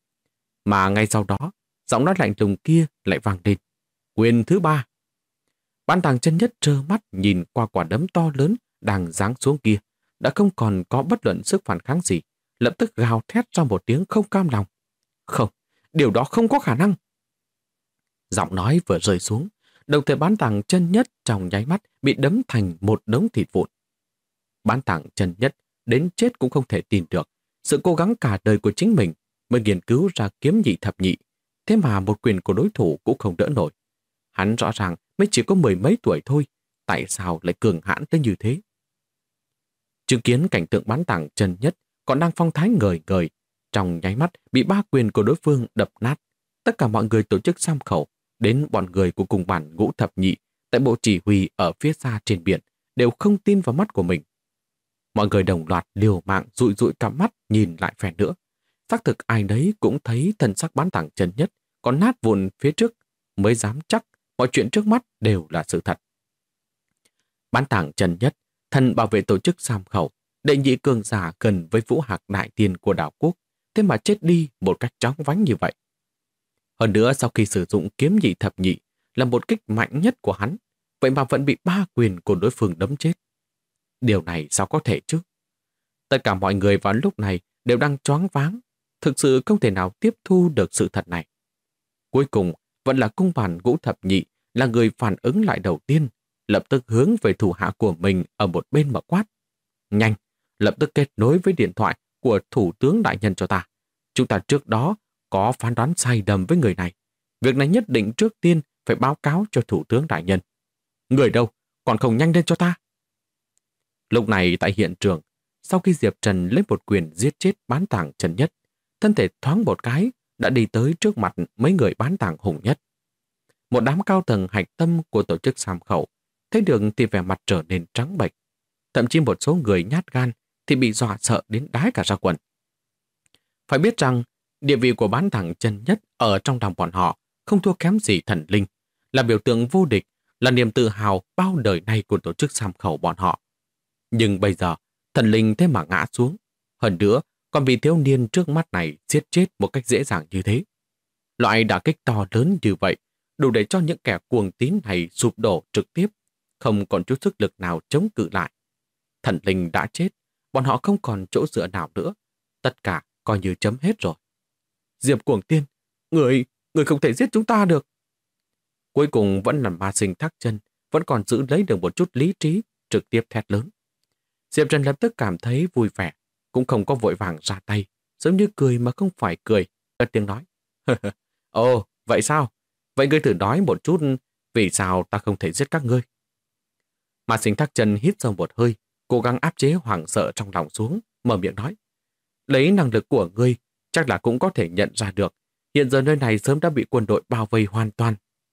Mà ngay sau đó, giọng nói lạnh lùng kia lại vang lên. Quyền thứ ba. Bán Tảng Chân Nhất trơ mắt nhìn qua quả đấm to lớn đang giáng xuống kia, đã không còn có bất luận sức phản kháng gì, lập tức gào thét ra một tiếng không cam lòng. Không, điều đó không có khả năng. Giọng nói vừa rơi xuống, đồng thời Bán Tảng Chân Nhất trong nháy mắt bị đấm thành một đống thịt vụn. Bán Tảng Chân Nhất đến chết cũng không thể tin được sự cố gắng cả đời của chính mình mới nghiên cứu ra kiếm nhị thập nhị, thế mà một quyền của đối thủ cũng không đỡ nổi. Hắn rõ ràng mới chỉ có 10 mấy tuổi thôi, tại sao lại cường hãn tới như thế? Chứng kiến cảnh tượng Bán Tảng Chân Nhất còn đang phong thái ngời ngời, trong nháy mắt bị ba quyền của đối phương đập nát. Tất cả mọi người tổ chức sam khẩu, đến bọn người của cùng bản Ngũ Thập Nhị tại bộ chỉ huy ở phía xa trên biển đều không tin vào mắt của mình. Mọi người đồng loạt liều mạng dụi dụi cặp mắt nhìn lại phen nữa. Xác thực ai đấy cũng thấy thân sắc Bán Tảng Chân Nhất còn nát vụn phía trước, mới dám chắc mọi chuyện trước mắt đều là sự thật. Bán Tảng Chân Nhất, thần bảo vệ tổ chức sam khẩu, đệ nhị cường giả gần với Vũ Hạc đại tiên của đảo quốc, thế mà chết đi một cách chóng vánh như vậy. Hơn nữa sau khi sử dụng kiếm nhị thập nhị là một kích mạnh nhất của hắn, vậy mà vẫn bị ba quyền của đối phương đấm chết. Điều này sao có thể chứ? Tất cả mọi người vào lúc này đều đang choáng váng, thực sự không thể nào tiếp thu được sự thật này. Cuối cùng vẫn là cung bản Ngũ Thập Nhị là người phản ứng lại đầu tiên, lập tức hướng về thủ hạ của mình ở một bên mà quát. Nhanh, lập tức kết nối với điện thoại của Thủ tướng Đại Nhân cho ta. Chúng ta trước đó có phán đoán sai lầm với người này. Việc này nhất định trước tiên phải báo cáo cho Thủ tướng Đại Nhân. Người đâu, còn không nhanh lên cho ta. Lúc này tại hiện trường, sau khi Diệp Trần lấy một quyền giết chết bán tảng Trần Nhất, thân thể thoáng một cái đã đi tới trước mặt mấy người bán tảng Hùng Nhất. Một đám cao tầng hạch tâm của tổ chức Sam Khẩu thấy được thì vẻ mặt trở nên trắng bệch. Thậm chí một số người nhát gan thì bị dọa sợ đến đái cả ra quần. Phải biết rằng, địa vị của bán tảng Trần Nhất ở trong lòng bọn họ không thua kém gì thần linh, là biểu tượng vô địch, là niềm tự hào bao đời nay của tổ chức Sam Khẩu bọn họ. Nhưng bây giờ, thần linh thế mà ngã xuống. Hơn nữa, còn bị thiếu niên trước mắt này giết chết một cách dễ dàng như thế. Loại đả kích to lớn như vậy, đủ để cho những kẻ cuồng tín này sụp đổ trực tiếp, không còn chút sức lực nào chống cự lại. Thần linh đã chết, bọn họ không còn chỗ dựa nào nữa. Tất cả coi như chấm hết rồi. Diệp Cuồng Tiên, người không thể giết chúng ta được. Cuối cùng vẫn là Ma Sinh Thác Chân, vẫn còn giữ lấy được một chút lý trí, trực tiếp thét lớn. Diệp Trần lập tức cảm thấy vui vẻ, cũng không có vội vàng ra tay, giống như cười mà không phải cười, cất tiếng nói. Ồ, vậy sao? Vậy ngươi thử nói một chút vì sao ta không thể giết các ngươi. Ma Sinh Thác Chân hít sâu một hơi, cố gắng áp chế hoảng sợ trong lòng xuống, mở miệng nói. Lấy năng lực của ngươi, chắc là cũng có thể nhận ra được, hiện giờ nơi này sớm đã bị quân đội bao vây hoàn toàn.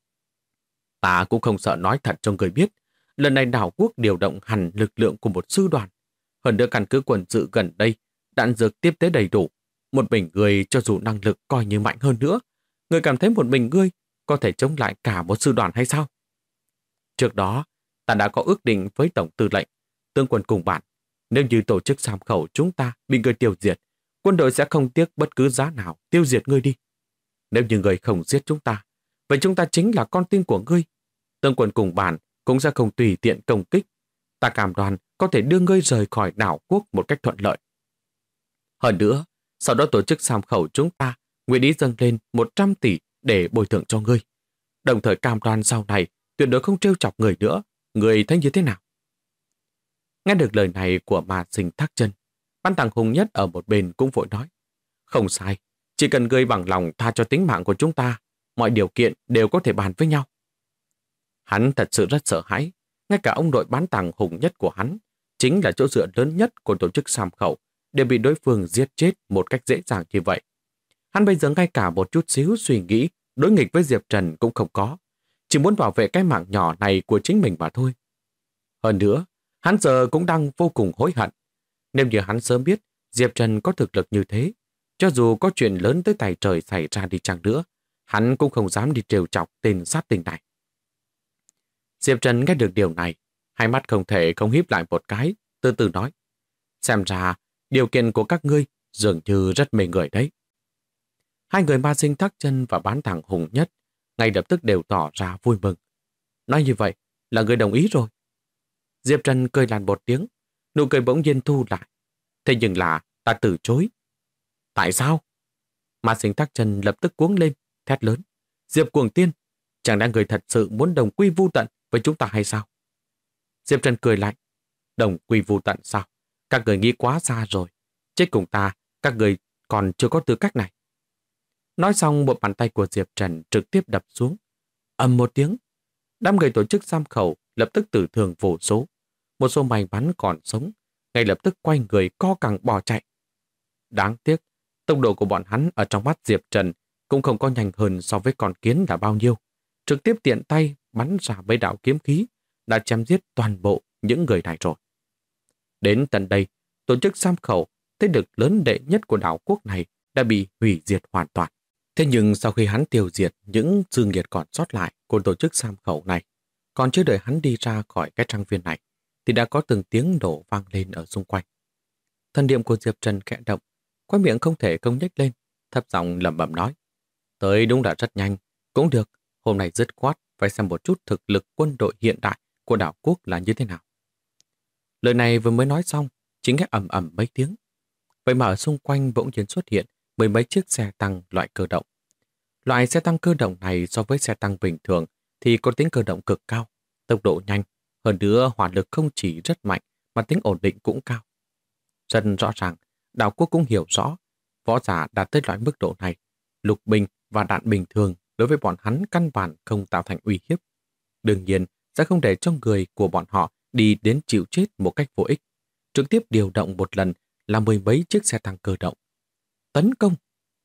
Ta cũng không sợ nói thật cho người biết, lần này đảo quốc điều động hẳn lực lượng của một sư đoàn. Hơn nữa căn cứ quân sự gần đây, đạn dược tiếp tế đầy đủ. Một mình ngươi cho dù năng lực coi như mạnh hơn nữa, ngươi cảm thấy một mình ngươi có thể chống lại cả một sư đoàn hay sao? Trước đó, ta đã có ước định với Tổng Tư lệnh, tướng quân cùng bạn. Nếu như tổ chức Sam Khẩu chúng ta bị ngươi tiêu diệt, quân đội sẽ không tiếc bất cứ giá nào tiêu diệt ngươi đi. Nếu như ngươi không giết chúng ta, vậy chúng ta chính là con tin của ngươi. Tướng quân cùng bạn cũng sẽ không tùy tiện công kích. Ta cam đoan có thể đưa ngươi rời khỏi đảo quốc một cách thuận lợi. Hơn nữa, sau đó tổ chức Sam Khẩu chúng ta nguyện ý dâng lên 100 tỷ để bồi thường cho ngươi. Đồng thời cam đoan sau này tuyệt đối không trêu chọc người nữa. Ngươi thấy như thế nào? Nghe được lời này của Ma Sinh Thác Chân, Ban Tàng Hùng Nhất ở một bên cũng vội nói. Không sai, chỉ cần ngươi bằng lòng tha cho tính mạng của chúng ta, mọi điều kiện đều có thể bàn với nhau. Hắn thật sự rất sợ hãi, ngay cả ông đội bán tàng Hùng Nhất của hắn, chính là chỗ dựa lớn nhất của tổ chức Sam Khẩu, đều bị đối phương giết chết một cách dễ dàng như vậy. Hắn bây giờ ngay cả một chút xíu suy nghĩ đối nghịch với Diệp Trần cũng không có, chỉ muốn bảo vệ cái mạng nhỏ này của chính mình mà thôi. Hơn nữa, hắn giờ cũng đang vô cùng hối hận. Nếu như hắn sớm biết Diệp Trần có thực lực như thế, cho dù có chuyện lớn tới tay trời xảy ra đi chăng nữa, hắn cũng không dám đi trêu chọc tên sát tinh này. Diệp Trần nghe được điều này, hai mắt không thể không híp lại một cái, từ từ nói. Xem ra, điều kiện của các ngươi dường như rất mê người đấy. Hai người Ma Sinh Thác Chân và bán thẳng Hùng Nhất ngay lập tức đều tỏ ra vui mừng. Nói như vậy là người đồng ý rồi. Diệp Trần cười làn một tiếng, nụ cười bỗng nhiên thu lại. Thế nhưng là ta từ chối. Tại sao? Ma Sinh Thác Chân lập tức cuống lên, thét lớn. Diệp Cuồng Tiên, chẳng lẽ người thật sự muốn đồng quy vu tận với chúng ta hay sao? Diệp Trần cười lạnh. Đồng quy vu tận sao? Các người nghĩ quá xa rồi. Chết cùng ta, các người còn chưa có tư cách này. Nói xong, một bàn tay của Diệp Trần trực tiếp đập xuống. Ầm một tiếng, đám người tổ chức Sam Khẩu lập tức tử thương vô số. Một số may mắn còn sống, ngay lập tức quay người co cẳng bỏ chạy. Đáng tiếc, tốc độ của bọn hắn ở trong mắt Diệp Trần cũng không có nhanh hơn so với con kiến là bao nhiêu. Trực tiếp tiện tay bắn ra mấy đạo kiếm khí, đã chém giết toàn bộ những người này rồi. Đến tận đây, tổ chức Sam Khẩu, thế lực lớn đệ nhất của đảo quốc này, đã bị hủy diệt hoàn toàn. Thế nhưng sau khi hắn tiêu diệt những dư nghiệt còn sót lại của tổ chức Sam Khẩu này, còn chưa đợi hắn đi ra khỏi cái trang viên này, thì đã có từng tiếng nổ vang lên ở xung quanh. Thần niệm của Diệp Trần khẽ động, khóe miệng không thể không nhếch lên, thấp giọng lẩm bẩm nói. Tới đúng là rất nhanh, cũng được, hôm nay dứt khoát phải xem một chút thực lực quân đội hiện đại của đảo quốc là như thế nào. Lời này vừa mới nói xong, chính nghe ầm ầm mấy tiếng. Vậy mà ở xung quanh bỗng nhiên xuất hiện mười mấy chiếc xe tăng loại cơ động. Loại xe tăng cơ động này so với xe tăng bình thường thì có tính cơ động cực cao, tốc độ nhanh, hơn nữa hỏa lực không chỉ rất mạnh mà tính ổn định cũng cao. Rất rõ ràng, đảo quốc cũng hiểu rõ, võ giả đạt tới loại mức độ này, lục binh và đạn bình thường đối với bọn hắn căn bản không tạo thành uy hiếp. Đương nhiên, sẽ không để cho người của bọn họ đi đến chịu chết một cách vô ích. trực tiếp điều động một lần là mười mấy chiếc xe tăng cơ động. Tấn công!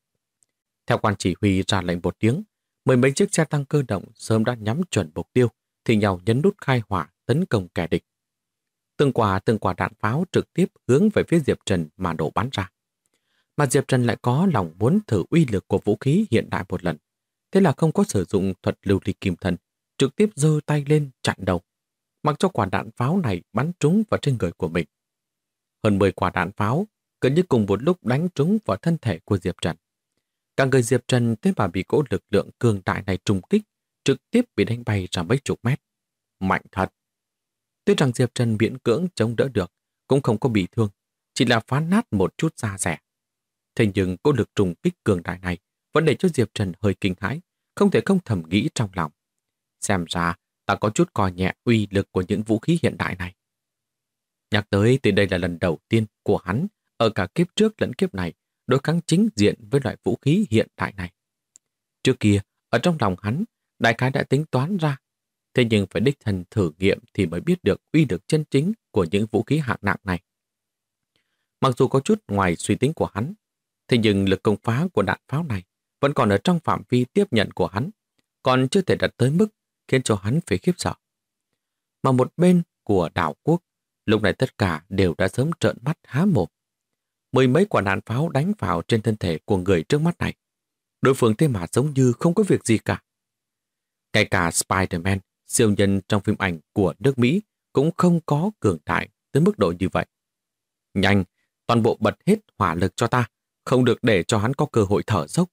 Theo quan chỉ huy ra lệnh một tiếng, mười mấy chiếc xe tăng cơ động sớm đã nhắm chuẩn mục tiêu, thì nhau nhấn nút khai hỏa tấn công kẻ địch. Từng quả đạn pháo trực tiếp hướng về phía Diệp Trần mà nổ bắn ra. Mà Diệp Trần lại có lòng muốn thử uy lực của vũ khí hiện đại một lần. Thế là không có sử dụng thuật lưu ly kim thân, trực tiếp giơ tay lên chặn đầu, mặc cho quả đạn pháo này bắn trúng vào trên người của mình. Hơn 10 quả đạn pháo gần như cùng một lúc đánh trúng vào thân thể của Diệp Trần. Cả người Diệp Trần thế mà bị cỗ lực lượng cường đại này trùng kích, trực tiếp bị đánh bay ra mấy chục mét. Mạnh thật! Tuy rằng Diệp Trần miễn cưỡng chống đỡ được, cũng không có bị thương, chỉ là phá nát một chút da rẻ. Thế nhưng cỗ lực trùng kích cường đại này vẫn để cho Diệp Trần hơi kinh hãi, không thể không thầm nghĩ trong lòng. Xem ra ta có chút coi nhẹ uy lực của những vũ khí hiện đại này. Nhắc tới thì đây là lần đầu tiên của hắn ở cả kiếp trước lẫn kiếp này đối kháng chính diện với loại vũ khí hiện đại này. Trước kia, ở trong lòng hắn, đại khái đã tính toán ra, thế nhưng phải đích thân thử nghiệm thì mới biết được uy lực chân chính của những vũ khí hạng nặng này. Mặc dù có chút ngoài suy tính của hắn, thế nhưng lực công phá của đạn pháo này vẫn còn ở trong phạm vi tiếp nhận của hắn, còn chưa thể đạt tới mức khiến cho hắn phải khiếp sợ. Mà một bên của đảo quốc, lúc này tất cả đều đã sớm trợn mắt há mồm. Mười mấy quả đạn pháo đánh vào trên thân thể của người trước mắt này. Đối phương thế mà giống như không có việc gì cả. Ngay cả Spider-Man, siêu nhân trong phim ảnh của nước Mỹ cũng không có cường đại tới mức độ như vậy. Nhanh, toàn bộ bật hết hỏa lực cho ta, không được để cho hắn có cơ hội thở dốc.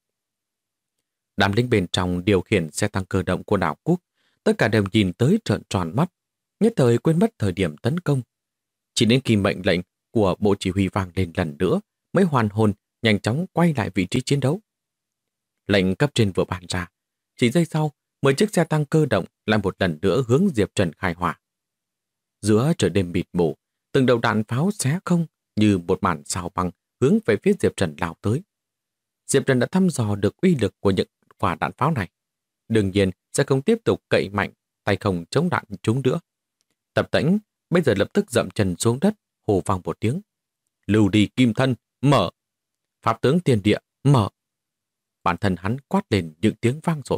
Đám lính bên trong điều khiển xe tăng cơ động của đảo quốc, tất cả đều nhìn tới trợn tròn mắt, nhất thời quên mất thời điểm tấn công. Chỉ đến khi mệnh lệnh của bộ chỉ huy vang lên lần nữa mới hoàn hồn nhanh chóng quay lại vị trí chiến đấu. Lệnh cấp trên vừa ban ra, chỉ giây sau, 10 chiếc xe tăng cơ động lại một lần nữa hướng Diệp Trần khai hỏa. Giữa trời đêm mịt mù, từng đầu đạn pháo xé không như một màn sao băng hướng về phía Diệp Trần lao tới. Diệp Trần đã thăm dò được uy lực của những quả đạn pháo này. Đương nhiên sẽ không tiếp tục cậy mạnh, tay không chống đạn chúng nữa. Tập Tĩnh bây giờ lập tức dậm chân xuống đất, hô vang một tiếng. Lưu đi kim thân, mở! Pháp tướng tiền địa, mở! Bản thân hắn quát lên những tiếng vang dội.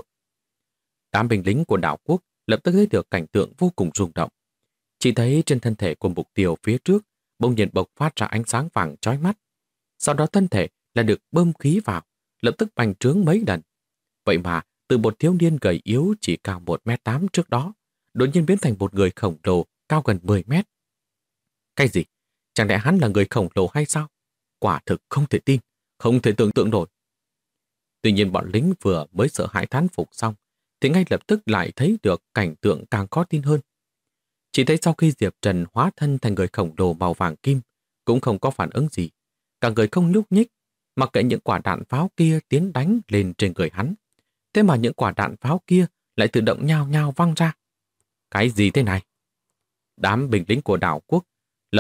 Đám binh lính của đảo quốc lập tức thấy được cảnh tượng vô cùng rung động. Chỉ thấy trên thân thể của mục tiêu phía trước bỗng nhiên bộc phát ra ánh sáng vàng chói mắt. Sau đó thân thể là được bơm khí vào, lập tức bành trướng mấy lần. Vậy mà từ một thiếu niên gầy yếu chỉ cao 1m8 trước đó, đột nhiên biến thành một người khổng lồ cao gần 10 mét. Cái gì? Chẳng lẽ hắn là người khổng lồ hay sao? Quả thực không thể tin, không thể tưởng tượng nổi. Tuy nhiên bọn lính vừa mới sợ hãi thán phục xong, thì ngay lập tức lại thấy được cảnh tượng càng khó tin hơn. Chỉ thấy sau khi Diệp Trần hóa thân thành người khổng lồ màu vàng kim, cũng không có phản ứng gì. Cả người không nhúc nhích, mặc kệ những quả đạn pháo kia tiến đánh lên trên người hắn. Thế mà những quả đạn pháo kia lại tự động nhao nhao văng ra. Cái gì thế này? Đám binh lính của đảo quốc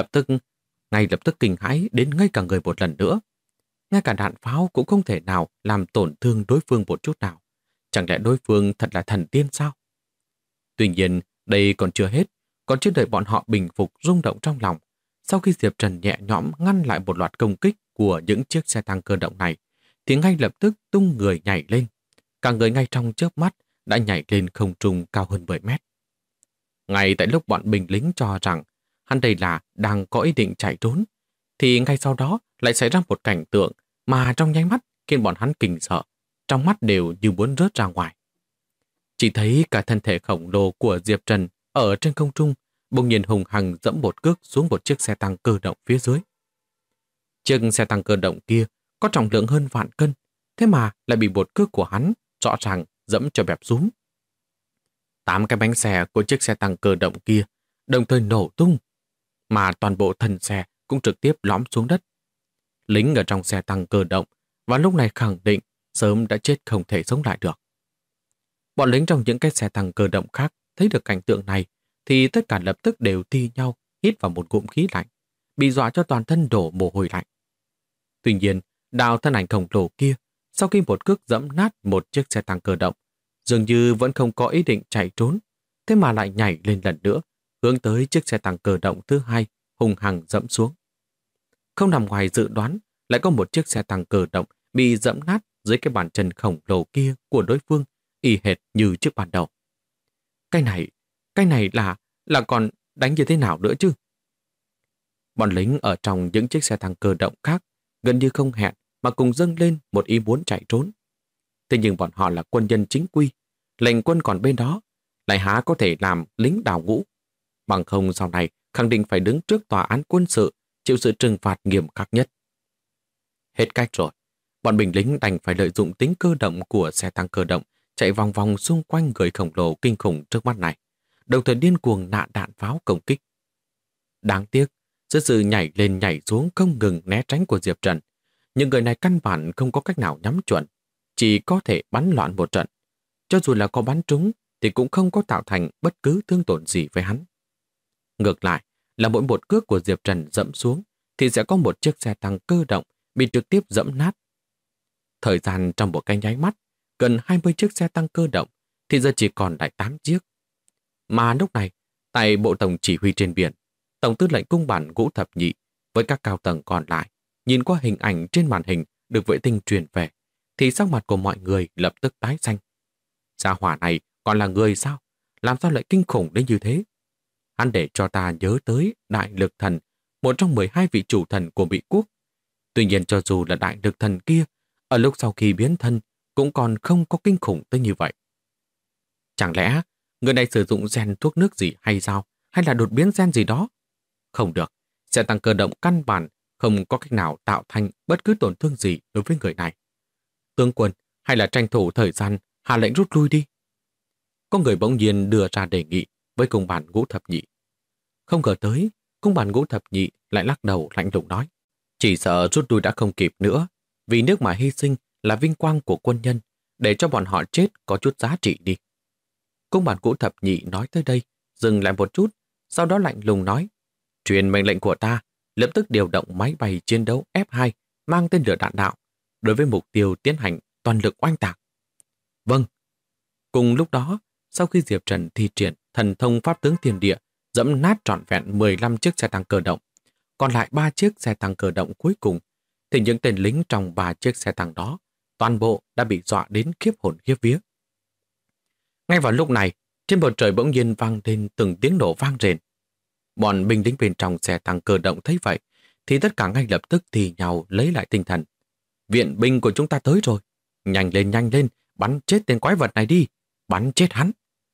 ngay lập tức kinh hãi đến ngây cả người một lần nữa. Ngay cả đạn pháo cũng không thể nào làm tổn thương đối phương một chút nào. Chẳng lẽ đối phương thật là thần tiên sao? Tuy nhiên, đây còn chưa hết, còn chưa đợi bọn họ bình phục rung động trong lòng. Sau khi Diệp Trần nhẹ nhõm ngăn lại một loạt công kích của những chiếc xe tăng cơ động này, thì ngay lập tức tung người nhảy lên. Cả người ngay trong chớp mắt đã nhảy lên không trung cao hơn 10 mét. Ngay tại lúc bọn binh lính cho rằng hắn đây là đang có ý định chạy trốn, thì ngay sau đó lại xảy ra một cảnh tượng mà trong nháy mắt khiến bọn hắn kinh sợ, trong mắt đều như muốn rớt ra ngoài. Chỉ thấy cả thân thể khổng lồ của Diệp Trần ở trên không trung bỗng nhiên hùng hằng dẫm một cước xuống một chiếc xe tăng cơ động phía dưới. Chiếc xe tăng cơ động kia có trọng lượng hơn vạn cân, thế mà lại bị một cước của hắn rõ ràng dẫm cho bẹp rúm. 8 cái bánh xe của chiếc xe tăng cơ động kia đồng thời nổ tung, mà toàn bộ thân xe cũng trực tiếp lõm xuống đất. Lính ở trong xe tăng cơ động và lúc này khẳng định sớm đã chết không thể sống lại được. Bọn lính trong những cái xe tăng cơ động khác thấy được cảnh tượng này thì tất cả lập tức đều thi nhau hít vào một ngụm khí lạnh, bị dọa cho toàn thân đổ mồ hôi lạnh. Tuy nhiên, Đào thân ảnh khổng lồ kia sau khi một cước dẫm nát một chiếc xe tăng cơ động, dường như vẫn không có ý định chạy trốn, thế mà lại nhảy lên lần nữa, hướng tới chiếc xe tăng cơ động thứ hai hung hăng dẫm xuống. Không nằm ngoài dự đoán, lại có một chiếc xe tăng cơ động bị dẫm nát dưới cái bàn chân khổng lồ kia của đối phương, y hệt như trước ban đầu. Cái này là còn đánh như thế nào nữa chứ? Bọn lính ở trong những chiếc xe tăng cơ động khác gần như không hẹn mà cùng dâng lên một ý muốn chạy trốn. Thế nhưng bọn họ là quân nhân chính quy, lệnh quân còn bên đó, lại há có thể làm lính đào ngũ. Bằng không sau này khẳng định phải đứng trước tòa án quân sự, chịu sự trừng phạt nghiêm khắc nhất. Hết cách rồi, bọn binh lính đành phải lợi dụng tính cơ động của xe tăng cơ động chạy vòng vòng xung quanh người khổng lồ kinh khủng trước mắt này, đồng thời điên cuồng nã đạn pháo công kích. Đáng tiếc, dưới sự nhảy lên nhảy xuống không ngừng né tránh của Diệp Trần, những người này căn bản không có cách nào nhắm chuẩn, chỉ có thể bắn loạn một trận. Cho dù là có bắn trúng thì cũng không có tạo thành bất cứ thương tổn gì với hắn. Ngược lại, là mỗi một cước của Diệp Trần dẫm xuống thì sẽ có một chiếc xe tăng cơ động bị trực tiếp dẫm nát. Thời gian trong một cái nháy mắt, gần 20 chiếc xe tăng cơ động thì giờ chỉ còn lại 8 chiếc. Mà lúc này, tại Bộ Tổng Chỉ huy trên biển, Tổng tư lệnh cung bản Ngũ Thập Nhị với các cao tầng còn lại nhìn qua hình ảnh trên màn hình được vệ tinh truyền về, thì sắc mặt của mọi người lập tức tái xanh. Gia hỏa này còn là người sao? Làm sao lại kinh khủng đến như thế? Hắn để cho ta nhớ tới Đại Lực Thần, một trong 12 vị chủ thần của Mỹ Quốc. Tuy nhiên cho dù là Đại Lực Thần kia, ở lúc sau khi biến thân cũng còn không có kinh khủng tới như vậy. Chẳng lẽ người này sử dụng gen thuốc nước gì hay sao? Hay là đột biến gen gì đó? Không được, xe tăng cơ động căn bản không có cách nào tạo thành bất cứ tổn thương gì đối với người này. Tướng quân, hay là tranh thủ thời gian hạ lệnh rút lui đi. Có người bỗng nhiên đưa ra đề nghị với cung bản Ngũ Thập Nhị. Không ngờ tới, cung bản Ngũ Thập Nhị lại lắc đầu lạnh lùng nói. Chỉ sợ rút lui đã không kịp nữa, vì nước mà hy sinh là vinh quang của quân nhân, để cho bọn họ chết có chút giá trị đi. Cung bản Ngũ Thập Nhị nói tới đây, dừng lại một chút, sau đó lạnh lùng nói. Truyền mệnh lệnh của ta, lập tức điều động máy bay chiến đấu F2 mang tên lửa đạn đạo, đối với mục tiêu tiến hành toàn lực oanh tạc. Vâng. Cùng lúc đó, sau khi Diệp Trần thi triển thần thông pháp tướng thiên địa, dẫm nát trọn vẹn 15 chiếc xe tăng cơ động, còn lại 3 chiếc xe tăng cơ động cuối cùng, thì những tên lính trong 3 chiếc xe tăng đó, toàn bộ đã bị dọa đến khiếp hồn khiếp vía. Ngay vào lúc này, trên bầu trời bỗng nhiên vang lên từng tiếng nổ vang rền. Bọn binh lính bên trong xe tăng cơ động thấy vậy, thì tất cả ngay lập tức thì nhau lấy lại tinh thần. Viện binh của chúng ta tới rồi. Nhanh lên, bắn chết tên quái vật này đi. Bắn chết hắn.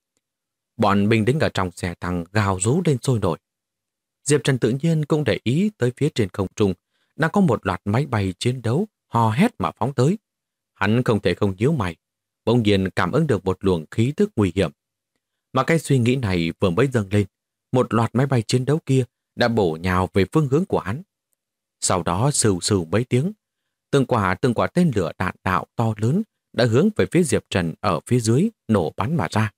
Bọn binh lính ở trong xe tăng gào rú lên sôi nổi. Diệp Trần tự nhiên cũng để ý tới phía trên không trung đang có một loạt máy bay chiến đấu hò hét mà phóng tới. Hắn không thể không nhíu mày, bỗng nhiên cảm ứng được một luồng khí tức nguy hiểm. Mà cái suy nghĩ này vừa mới dâng lên, một loạt máy bay chiến đấu kia đã bổ nhào về phương hướng của hắn. Sau đó sừu sừu mấy tiếng, từng quả tên lửa đạn đạo to lớn đã hướng về phía Diệp Trần ở phía dưới nổ bắn mà ra.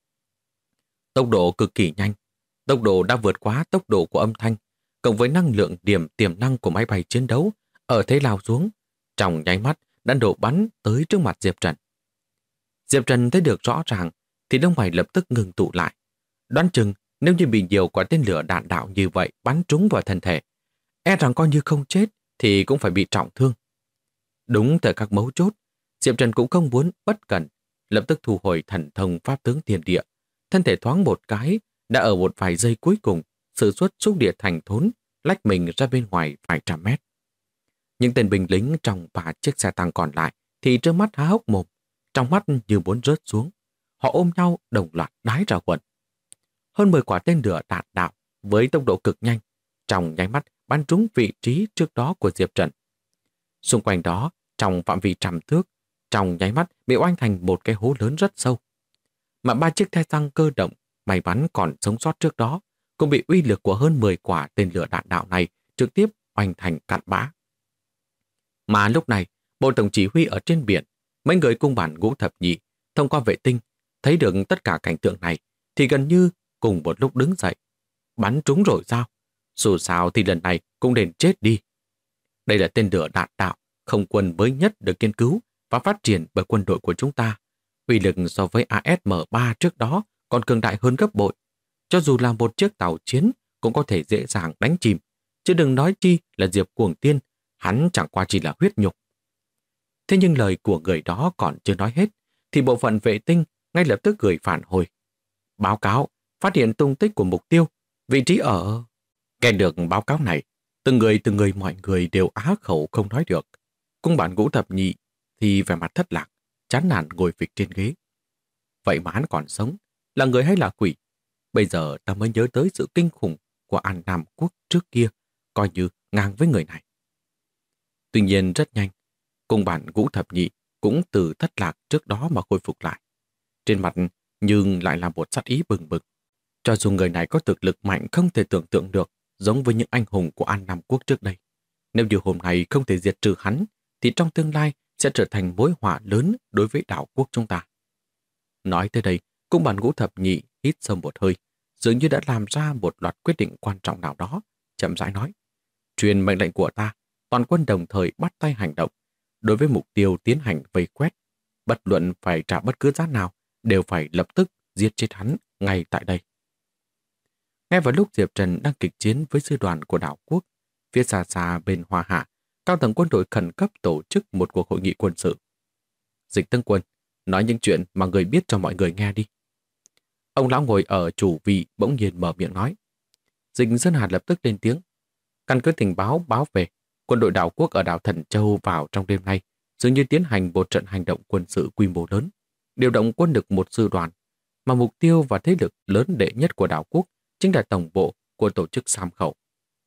Tốc độ cực kỳ nhanh, tốc độ đã vượt quá tốc độ của âm thanh, cộng với năng lượng điểm tiềm năng của máy bay chiến đấu ở thế lao xuống, trong nháy mắt đã nổ bắn tới trước mặt Diệp Trần. Diệp Trần thấy được rõ ràng thì lông mày lập tức ngừng tụ lại. Đoán chừng nếu như bị nhiều quả tên lửa đạn đạo như vậy bắn trúng vào thân thể, e rằng coi như không chết thì cũng phải bị trọng thương. Đúng thời khắc mấu chốt, Diệp Trần cũng không muốn bất cẩn, lập tức thu hồi thần thông pháp tướng thiên địa. Thân thể thoáng một cái, đã ở một vài giây cuối cùng, sử xuất xúc địa thành thốn, lách mình ra bên ngoài vài trăm mét. Những tên binh lính trong 3 chiếc xe tăng còn lại thì trơ mắt há hốc mồm, trong mắt như muốn rớt xuống. Họ ôm nhau đồng loạt đái ra quần. Hơn 10 quả tên lửa đạn đạo với tốc độ cực nhanh, trong nháy mắt bắn trúng vị trí trước đó của Diệp Trần. Xung quanh đó, trong phạm vi trăm thước, trong nháy mắt bị oanh thành một cái hố lớn rất sâu. Mà 3 chiếc xe tăng cơ động may mắn còn sống sót trước đó cũng bị uy lực của hơn 10 quả tên lửa đạn đạo này trực tiếp oanh thành cạn bã. Mà lúc này, Bộ Tổng Chỉ huy ở trên biển, mấy người cung bản Ngũ Thập Nhị thông qua vệ tinh thấy được tất cả cảnh tượng này thì gần như cùng một lúc đứng dậy. Bắn trúng rồi sao? Dù sao thì lần này cũng nên chết đi. Đây là tên lửa đạn đạo không quân mới nhất được nghiên cứu và phát triển bởi quân đội của chúng ta. Uy lực so với ASM-3 trước đó còn cường đại hơn gấp bội. Cho dù là một chiếc tàu chiến cũng có thể dễ dàng đánh chìm. chứ đừng nói chi là Diệp Cuồng Tiên, hắn chẳng qua chỉ là huyết nhục. Thế nhưng lời của người đó còn chưa nói hết, thì bộ phận vệ tinh ngay lập tức gửi phản hồi. Báo cáo, phát hiện tung tích của mục tiêu, vị trí ở... Nghe được báo cáo này, từng người mọi người đều á khẩu không nói được. Cung bản Ngũ Thập Nhị thì vẻ mặt thất lạc, chán nản ngồi phịch trên ghế. Vậy mà hắn còn sống, là người hay là quỷ? Bây giờ ta mới nhớ tới sự kinh khủng của An Nam Quốc trước kia, coi như ngang với người này. Tuy nhiên rất nhanh, cung bản Ngũ Thập Nhị cũng từ thất lạc trước đó mà khôi phục lại. Trên mặt nhưng lại là một sát ý bừng bừng. Cho dù người này có thực lực mạnh không thể tưởng tượng được, giống với những anh hùng của An Nam Quốc trước đây. Nếu như hôm nay không thể diệt trừ hắn, thì trong tương lai sẽ trở thành mối họa lớn đối với đảo quốc chúng ta. Nói tới đây, cung bản Ngũ Thập Nhị hít sâu một hơi, dường như đã làm ra một loạt quyết định quan trọng nào đó, chậm rãi nói. Truyền mệnh lệnh của ta, toàn quân đồng thời bắt tay hành động. Đối với mục tiêu tiến hành vây quét, bất luận phải trả bất cứ giá nào, đều phải lập tức giết chết hắn ngay tại đây. Ngay vào lúc Diệp Trần đang kịch chiến với sư đoàn của đảo quốc, phía xa xa bên Hoa Hạ, cao tầng quân đội khẩn cấp tổ chức một cuộc hội nghị quân sự. Dịch tướng quân, nói những chuyện mà người biết cho mọi người nghe đi. Ông lão ngồi ở chủ vị bỗng nhiên mở miệng nói. Dịch Sơn Hà lập tức lên tiếng. Căn cứ tình báo báo về, quân đội đảo quốc ở đảo Thần Châu vào trong đêm nay dường như tiến hành một trận hành động quân sự quy mô lớn, điều động quân lực một sư đoàn, mà mục tiêu và thế lực lớn đệ nhất của đảo quốc chính là tổng bộ của tổ chức Sam Khẩu.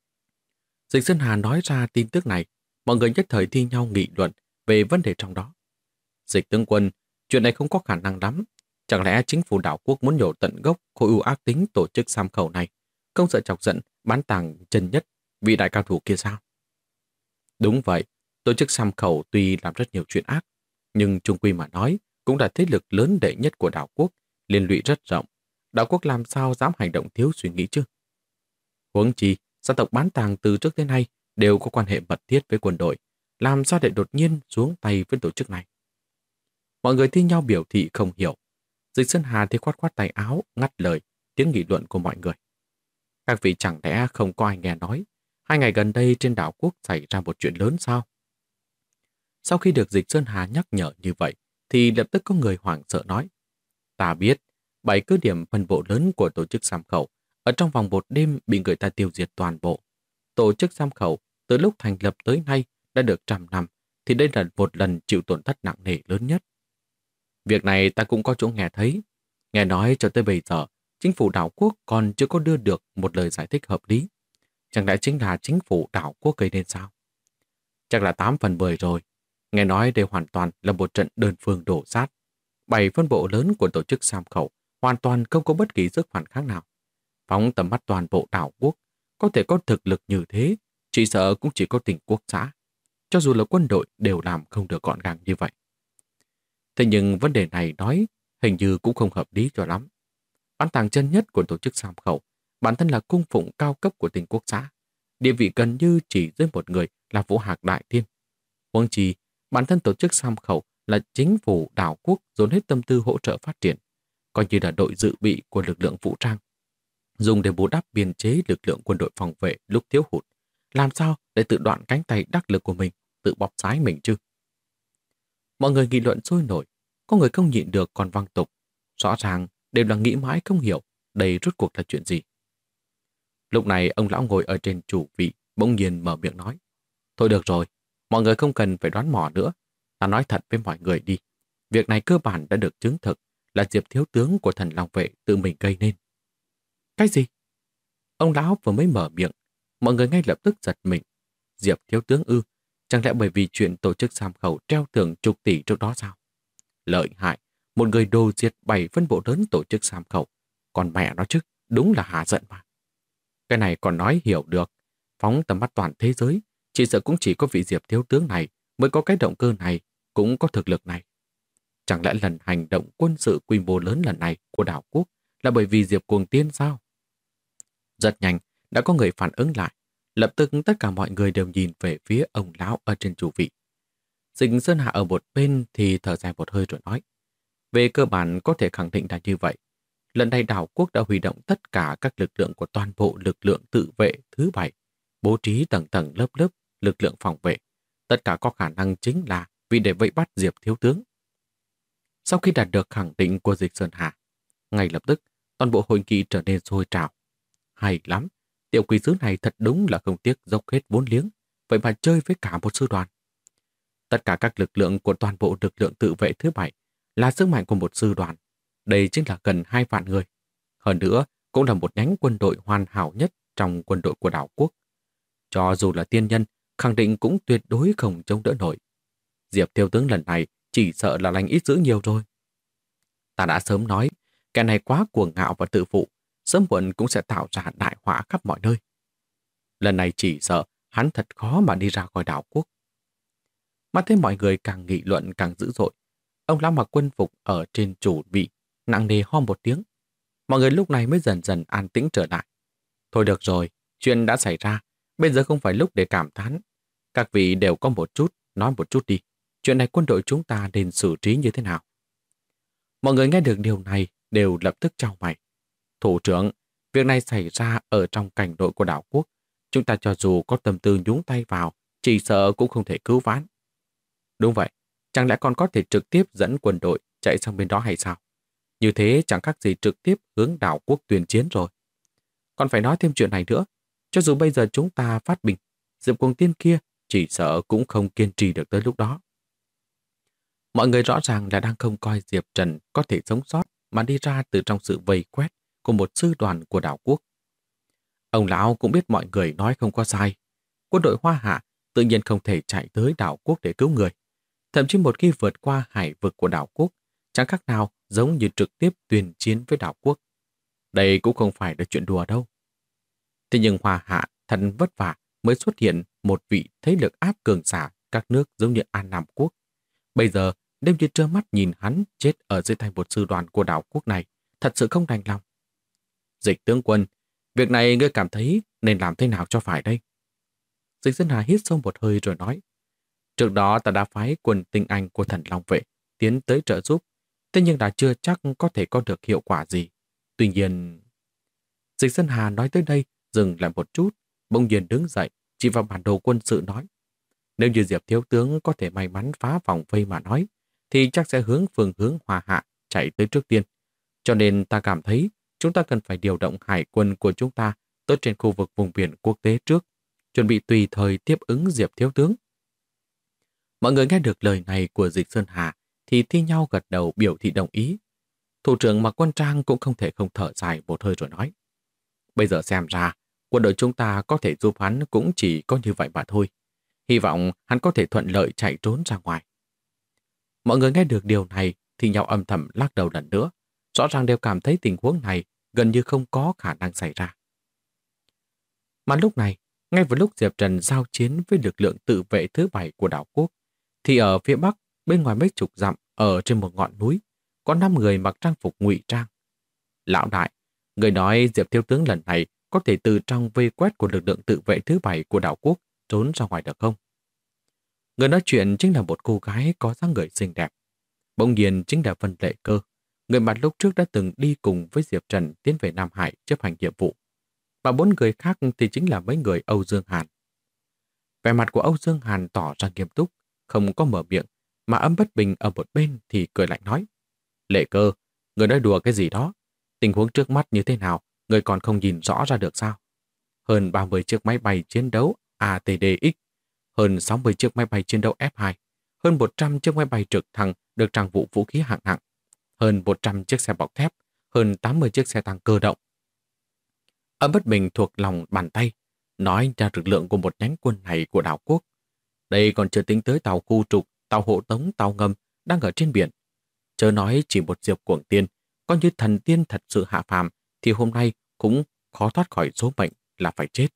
Dịch Sơn Hà nói ra tin tức này, mọi người nhất thời thi nhau nghị luận về vấn đề trong đó. Dịch tướng quân, chuyện này không có khả năng lắm. Chẳng lẽ chính phủ đảo quốc muốn nhổ tận gốc khối ưu ác tính tổ chức Sam Khẩu này, không sợ chọc giận bán tàng chân nhất vị đại cao thủ kia sao? Đúng vậy, tổ chức Sam Khẩu tuy làm rất nhiều chuyện ác, nhưng chung quy mà nói cũng là thế lực lớn đệ nhất của đảo quốc, liên lụy rất rộng. Đảo quốc làm sao dám hành động thiếu suy nghĩ chứ? Huống chi, gia tộc bán tàng từ trước đến nay đều có quan hệ mật thiết với quân đội, làm sao để đột nhiên xuống tay với tổ chức này? Mọi người thi nhau biểu thị không hiểu. Dịch Sơn Hà thì khoát khoát tay áo, ngắt lời tiếng nghị luận của mọi người. Các vị chẳng lẽ không có ai nghe nói 2 ngày gần đây trên đảo quốc xảy ra một chuyện lớn sao? Sau khi được Dịch Sơn Hà nhắc nhở như vậy, thì lập tức có người hoảng sợ nói. Ta biết, 7 cứ điểm phân bộ lớn của tổ chức Sam Khẩu ở trong vòng một đêm bị người ta tiêu diệt toàn bộ. Tổ chức Sam Khẩu từ lúc thành lập tới nay đã được 100 năm, thì đây là một lần chịu tổn thất nặng nề lớn nhất. Việc này ta cũng có chỗ nghe thấy. Nghe nói cho tới bây giờ, chính phủ đảo quốc còn chưa có đưa được một lời giải thích hợp lý. Chẳng lẽ chính là chính phủ đảo quốc gây nên sao? Chắc là 8 phần 10 rồi. Nghe nói đây hoàn toàn là một trận đơn phương đổ sát. 7 phân bộ lớn của tổ chức Sam Khẩu hoàn toàn không có bất kỳ sức phản kháng nào. Phóng tầm mắt toàn bộ đảo quốc, có thể có thực lực như thế, chỉ sợ cũng chỉ có tỉnh quốc xã. Cho dù là quân đội đều làm không được gọn gàng như vậy. Thế nhưng vấn đề này nói hình như cũng không hợp lý cho lắm. Bán tàng chân nhất của tổ chức Sam Khẩu bản thân là cung phụng cao cấp của tỉnh quốc xã. Địa vị gần như chỉ dưới một người là Vũ Hạc Đại Tiên. Huống chi, bản thân tổ chức Sam Khẩu là chính phủ đảo quốc dồn hết tâm tư hỗ trợ phát triển, coi như là đội dự bị của lực lượng vũ trang, dùng để bù đắp biên chế lực lượng quân đội phòng vệ lúc thiếu hụt. Làm sao để tự đoạn cánh tay đắc lực của mình, tự bóp trái mình chứ? Mọi người nghị luận sôi nổi, có người không nhịn được còn văng tục. Rõ ràng đều là nghĩ mãi không hiểu đây rốt cuộc là chuyện gì. Lúc này ông lão ngồi ở trên chủ vị bỗng nhiên mở miệng nói. Thôi được rồi, mọi người không cần phải đoán mò nữa. Ta nói thật với mọi người đi. Việc này cơ bản đã được chứng thực là Diệp thiếu tướng của Thần Long Vệ tự mình gây nên. Cái gì? Ông lão vừa mới mở miệng, mọi người ngay lập tức giật mình. Diệp thiếu tướng ư? Chẳng lẽ bởi vì chuyện tổ chức Sam Khẩu treo thưởng chục tỷ trước đó sao? Lợi hại, một người đồ diệt 7 phân bộ lớn tổ chức Sam Khẩu. Còn mẹ nó chứ, đúng là hạ giận mà. Cái này còn nói hiểu được. Phóng tầm mắt toàn thế giới, chỉ sợ cũng chỉ có vị Diệp thiếu tướng này mới có cái động cơ này, cũng có thực lực này. Chẳng lẽ lần hành động quân sự quy mô lớn lần này của đảo quốc là bởi vì Diệp Cuồng Tiên sao? Rất nhanh, đã có người phản ứng lại. Lập tức tất cả mọi người đều nhìn về phía ông lão ở trên chủ vị. Dịch Sơn Hà ở một bên thì thở dài một hơi rồi nói. Về cơ bản có thể khẳng định là như vậy. Lần này đảo quốc đã huy động tất cả các lực lượng của toàn bộ lực lượng tự vệ thứ 7. bố trí tầng tầng lớp lớp lực lượng phòng vệ. Tất cả có khả năng chính là vì để vây bắt Diệp thiếu tướng. Sau khi đạt được khẳng định của Dịch Sơn Hà, ngay lập tức toàn bộ hội nghị trở nên sôi trào. Hay lắm, tiểu quỷ sứ này thật đúng là không tiếc dốc hết vốn liếng, vậy mà chơi với cả một sư đoàn. Tất cả các lực lượng của toàn bộ lực lượng tự vệ thứ 7 là sức mạnh của một sư đoàn. Đây chính là gần 2 vạn người. Hơn nữa, cũng là một nhánh quân đội hoàn hảo nhất trong quân đội của đảo quốc. Cho dù là tiên nhân, khẳng định cũng tuyệt đối không chống đỡ nổi. Diệp thiếu tướng lần này chỉ sợ là lành ít dữ nhiều rồi. Ta đã sớm nói, kẻ này quá cuồng ngạo và tự phụ, sớm muộn cũng sẽ tạo ra đại họa khắp mọi nơi. Lần này chỉ sợ hắn thật khó mà đi ra khỏi đảo quốc. Mà thấy mọi người càng nghị luận càng dữ dội. Ông lão mặc quân phục ở trên chủ vị, nặng nề ho một tiếng. Mọi người lúc này mới dần dần an tĩnh trở lại. Thôi được rồi, chuyện đã xảy ra, bây giờ không phải lúc để cảm thán. Các vị đều có một chút, nói một chút đi. Chuyện này quân đội chúng ta nên xử trí như thế nào? Mọi người nghe được điều này đều lập tức chau mày. Thủ trưởng, việc này xảy ra ở trong cảnh nội của đảo quốc. Chúng ta cho dù có tâm tư nhúng tay vào, chỉ sợ cũng không thể cứu vãn. Đúng vậy, chẳng lẽ còn có thể trực tiếp dẫn quân đội chạy sang bên đó hay sao? Như thế chẳng khác gì trực tiếp hướng đảo quốc tuyên chiến rồi. Còn phải nói thêm chuyện này nữa, cho dù bây giờ chúng ta phát binh, Diệp Cuồng Tiên kia chỉ sợ cũng không kiên trì được tới lúc đó. Mọi người rõ ràng là đang không coi Diệp Trần có thể sống sót mà đi ra từ trong sự vây quét của một sư đoàn của đảo quốc. Ông lão cũng biết mọi người nói không có sai. Quân đội Hoa Hạ tự nhiên không thể chạy tới đảo quốc để cứu người. Thậm chí một khi vượt qua hải vực của đảo quốc, chẳng khác nào giống như trực tiếp tuyên chiến với đảo quốc. Đây cũng không phải là chuyện đùa đâu. Thế nhưng Hoa Hạ thật vất vả mới xuất hiện một vị thế lực áp cường giả các nước giống như An Nam Quốc. Bây giờ, đêm như trơ mắt nhìn hắn chết ở dưới tay một sư đoàn của đảo quốc này, thật sự không đành lòng. Dịch tướng quân, việc này ngươi cảm thấy nên làm thế nào cho phải đây? Dịch Sơn Hà hít sâu một hơi rồi nói. Trước đó ta đã phái quân tinh anh của Thần Long Vệ tiến tới trợ giúp, thế nhưng đã chưa chắc có thể có được hiệu quả gì. Tuy nhiên... Dịch Sơn Hà nói tới đây, dừng lại một chút, bỗng nhiên đứng dậy, chỉ vào bản đồ quân sự nói. Nếu như Diệp thiếu tướng có thể may mắn phá vòng vây mà nói, thì chắc sẽ hướng phương hướng Hoa Hạ chạy tới trước tiên. Cho nên ta cảm thấy chúng ta cần phải điều động hải quân của chúng ta tới trên khu vực vùng biển quốc tế trước, chuẩn bị tùy thời tiếp ứng Diệp thiếu tướng. Mọi người nghe được lời này của Dịch Sơn Hà thì thi nhau gật đầu biểu thị đồng ý. Thủ trưởng Mạc Quân Trang cũng không thể không thở dài một hơi rồi nói. Bây giờ xem ra, quân đội chúng ta có thể giúp hắn cũng chỉ có như vậy mà thôi. Hy vọng hắn có thể thuận lợi chạy trốn ra ngoài. Mọi người nghe được điều này thì nhau âm thầm lắc đầu lần nữa. Rõ ràng đều cảm thấy tình huống này gần như không có khả năng xảy ra. Mà lúc này, ngay vào lúc Diệp Trần giao chiến với lực lượng tự vệ thứ 7 của đảo quốc, thì ở phía bắc, bên ngoài mấy chục dặm, ở trên một ngọn núi, có 5 người mặc trang phục ngụy trang. Lão đại, người nói Diệp thiếu tướng lần này có thể từ trong vây quét của lực lượng tự vệ thứ 7 của đảo quốc trốn ra ngoài được không? Người nói chuyện chính là một cô gái có dáng người xinh đẹp. Bỗng nhiên chính là Vân Lệ Cơ, người mà lúc trước đã từng đi cùng với Diệp Trần tiến về Nam Hải chấp hành nhiệm vụ. Và 4 người khác thì chính là mấy người Âu Dương Hàn. Vẻ mặt của Âu Dương Hàn tỏ ra nghiêm túc, không có mở miệng, mà Âm Bất Bình ở một bên thì cười lạnh nói. Lệ Cơ, người nói đùa cái gì đó? Tình huống trước mắt như thế nào, người còn không nhìn rõ ra được sao? Hơn 30 chiếc máy bay chiến đấu ATDX, hơn 60 chiếc máy bay chiến đấu F2, hơn 100 chiếc máy bay trực thăng được trang bị vũ khí hạng nặng, hơn 100 chiếc xe bọc thép, hơn 80 chiếc xe tăng cơ động. Âm Bất Bình thuộc lòng bàn tay, nói ra lực lượng của một nhánh quân này của đảo quốc. Đây còn chưa tính tới tàu khu trục, tàu hộ tống, tàu ngầm đang ở trên biển. Chớ nói chỉ một Diệp Cuồng Tiên, coi như thần tiên thật sự hạ phàm, thì hôm nay cũng khó thoát khỏi số mệnh là phải chết.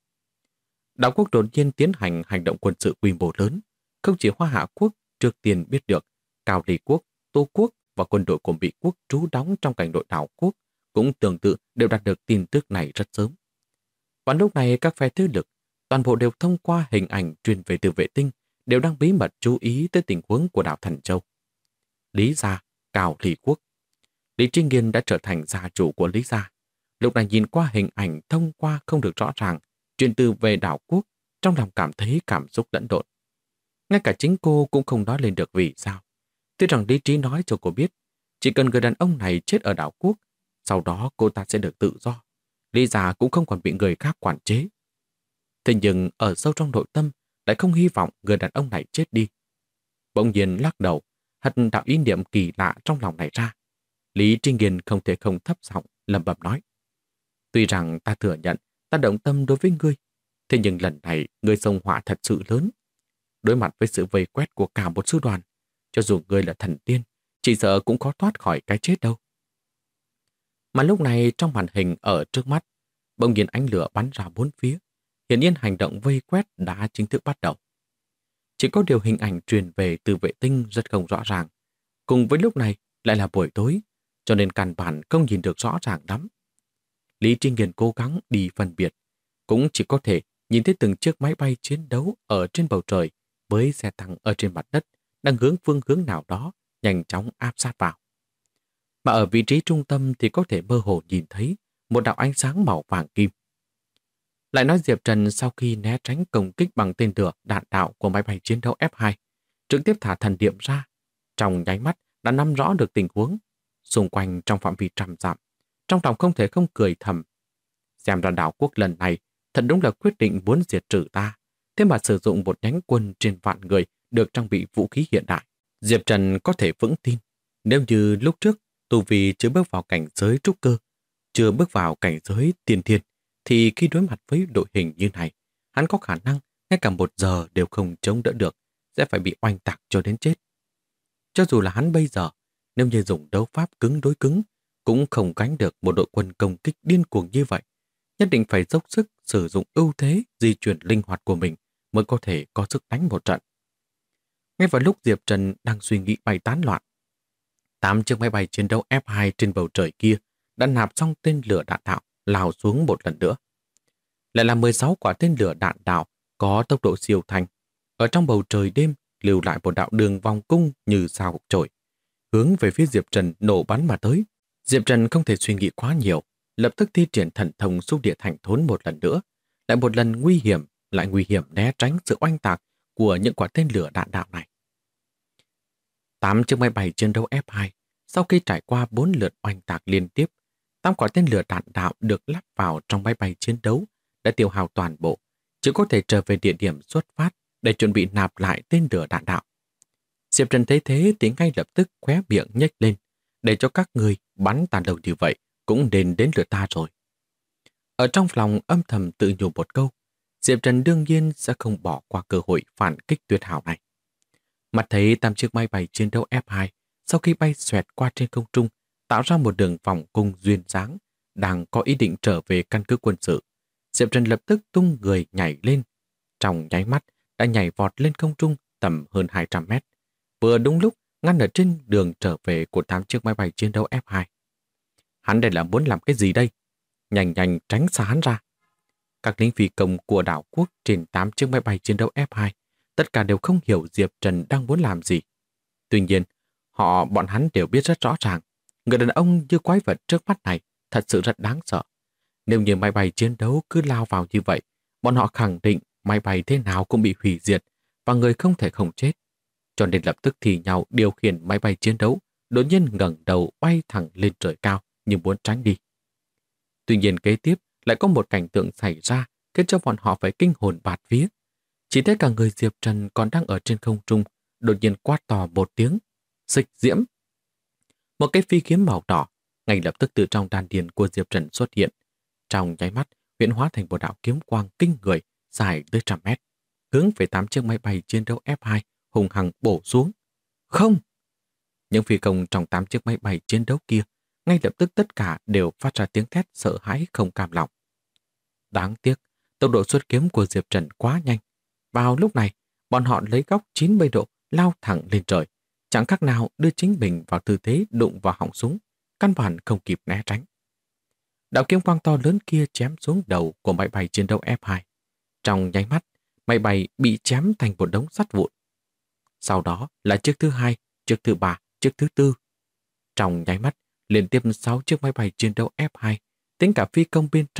Đảo quốc đột nhiên tiến hành hành động quân sự quy mô lớn. Không chỉ Hoa Hạ quốc trước tiên biết được, Cao Ly quốc, Tô quốc và quân đội của Mỹ quốc trú đóng trong cảnh nội đảo quốc cũng tương tự đều đạt được tin tức này rất sớm. Và lúc này các phe thế lực, toàn bộ đều thông qua hình ảnh truyền về từ vệ tinh, đều đang bí mật chú ý tới tình huống của đảo Thần Châu. Lý gia, Cao Ly quốc. Lý Trinh Nghiên đã trở thành gia chủ của Lý gia. Lúc này nhìn qua hình ảnh thông qua không được rõ ràng, Truyền từ về đảo quốc, trong lòng cảm thấy cảm xúc lẫn lộn. Ngay cả chính cô cũng không nói lên được vì sao. Tuy rằng lý trí nói cho cô biết, chỉ cần người đàn ông này chết ở đảo quốc, sau đó cô ta sẽ được tự do. Lý giả cũng không còn bị người khác quản chế. Thế nhưng ở sâu trong nội tâm lại không hy vọng người đàn ông này chết đi. Bỗng nhiên lắc đầu, hất đạo ý niệm kỳ lạ trong lòng này ra. Lý Trinh Nghiên không thể không thấp giọng lẩm bẩm nói. Tuy rằng ta thừa nhận ta động tâm đối với ngươi, thế nhưng lần này ngươi xông họa thật sự lớn. Đối mặt với sự vây quét của cả một sư đoàn, cho dù ngươi là thần tiên, chỉ sợ cũng khó thoát khỏi cái chết đâu. Mà lúc này trong màn hình ở trước mắt, bỗng nhiên ánh lửa bắn ra bốn phía. Hiển nhiên hành động vây quét đã chính thức bắt đầu. Chỉ có điều hình ảnh truyền về từ vệ tinh rất không rõ ràng. Cùng với lúc này lại là buổi tối, cho nên căn bản không nhìn được rõ ràng lắm. Lý Trinh Nghiên cố gắng đi phân biệt, cũng chỉ có thể nhìn thấy từng chiếc máy bay chiến đấu ở trên bầu trời với xe tăng ở trên mặt đất đang hướng phương hướng nào đó nhanh chóng áp sát vào. Mà ở vị trí trung tâm thì có thể mơ hồ nhìn thấy một đạo ánh sáng màu vàng kim. Lại nói Diệp Trần sau khi né tránh công kích bằng tên lửa đạn đạo của máy bay chiến đấu F2, trực tiếp thả thần niệm ra, trong nháy mắt đã nắm rõ được tình huống xung quanh trong phạm vi trăm dặm. Trong lòng không thể không cười thầm. Xem ra đảo quốc lần này thật đúng là quyết định muốn diệt trừ ta, thế mà sử dụng một nhánh quân trên vạn người được trang bị vũ khí hiện đại. Diệp Trần có thể vững tin, nếu như lúc trước tu vi chưa bước vào cảnh giới trúc cơ, chưa bước vào cảnh giới tiên thiên, thì khi đối mặt với đội hình như này, hắn có khả năng ngay cả 1 giờ đều không chống đỡ được, sẽ phải bị oanh tạc cho đến chết. Cho dù là hắn bây giờ, nếu như dùng đấu pháp cứng đối cứng, cũng không gánh được một đội quân công kích điên cuồng như vậy. Nhất định phải dốc sức sử dụng ưu thế di chuyển linh hoạt của mình mới có thể có sức đánh một trận. Ngay vào lúc Diệp Trần đang suy nghĩ bay tán loạn, 8 chiếc máy bay chiến đấu F2 trên bầu trời kia đã nạp xong tên lửa đạn đạo lao xuống một lần nữa. Lại là 16 quả tên lửa đạn đạo có tốc độ siêu thanh. Ở trong bầu trời đêm lưu lại một đạo đường vòng cung như sao chổi, hướng về phía Diệp Trần nổ bắn mà tới. Diệp Trần không thể suy nghĩ quá nhiều, lập tức thi triển thần thông xúc địa thành thốn một lần nữa, lại một lần nguy hiểm né tránh sự oanh tạc của những quả tên lửa đạn đạo này. 8 chiếc máy bay chiến đấu F2 sau khi trải qua 4 lượt oanh tạc liên tiếp, 8 quả tên lửa đạn đạo được lắp vào trong máy bay chiến đấu đã tiêu hao toàn bộ, chỉ có thể trở về địa điểm xuất phát để chuẩn bị nạp lại tên lửa đạn đạo. Diệp Trần thấy thế thì ngay lập tức khóe miệng nhếch lên, để cho các người bắn tàn đầu như vậy cũng nên đến lượt ta rồi. Ở trong lòng âm thầm tự nhủ một câu, Diệp Trần đương nhiên sẽ không bỏ qua cơ hội phản kích tuyệt hảo này. Mặt thấy 8 chiếc máy bay chiến đấu F2 sau khi bay xoẹt qua trên không trung, tạo ra một đường vòng cung duyên dáng, đang có ý định trở về căn cứ quân sự. Diệp Trần lập tức tung người nhảy lên, trong nháy mắt đã nhảy vọt lên không trung tầm hơn 200 mét, vừa đúng lúc ngăn ở trên đường trở về của 8 chiếc máy bay chiến đấu F2. Hắn đây là muốn làm cái gì đây? Nhanh nhanh tránh xa hắn ra. Các lính phi công của đảo quốc trên 8 chiếc máy bay chiến đấu F2 tất cả đều không hiểu Diệp Trần đang muốn làm gì. Tuy nhiên, bọn hắn đều biết rất rõ ràng, người đàn ông như quái vật trước mắt này thật sự rất đáng sợ. Nếu như máy bay chiến đấu cứ lao vào như vậy, bọn họ khẳng định máy bay thế nào cũng bị hủy diệt và người không thể không chết. Cho nên lập tức thì nhau điều khiển máy bay chiến đấu, đột nhiên ngẩng đầu bay thẳng lên trời cao như muốn tránh đi. Tuy nhiên kế tiếp lại có một cảnh tượng xảy ra khiến cho bọn họ phải kinh hồn bạt vía. Chỉ thấy cả người Diệp Trần còn đang ở trên không trung, đột nhiên quát to một tiếng, xích diễm. Một cái phi kiếm màu đỏ ngay lập tức từ trong đan điền của Diệp Trần xuất hiện. Trong nháy mắt, huyễn hóa thành một đạo kiếm quang kinh người dài tới 100 mét, hướng về 8 chiếc máy bay chiến đấu F2 hùng hăng bổ xuống. Không! Những phi công trong 8 chiếc máy bay chiến đấu kia ngay lập tức tất cả đều phát ra tiếng thét sợ hãi không cam lòng. Đáng tiếc, tốc độ xuất kiếm của Diệp Trần quá nhanh. Vào lúc này, bọn họ lấy góc 90 độ lao thẳng lên trời, chẳng khác nào đưa chính mình vào tư thế đụng vào họng súng, căn bản không kịp né tránh. Đạo kiếm quang to lớn kia chém xuống đầu của máy bay chiến đấu F2. Trong nháy mắt, máy bay bị chém thành một đống sắt vụn. Sau đó là chiếc thứ 2, chiếc thứ 3, chiếc thứ 4. Trong nháy mắt, liên tiếp 6 chiếc máy bay chiến đấu F2, tính cả phi công bên trong,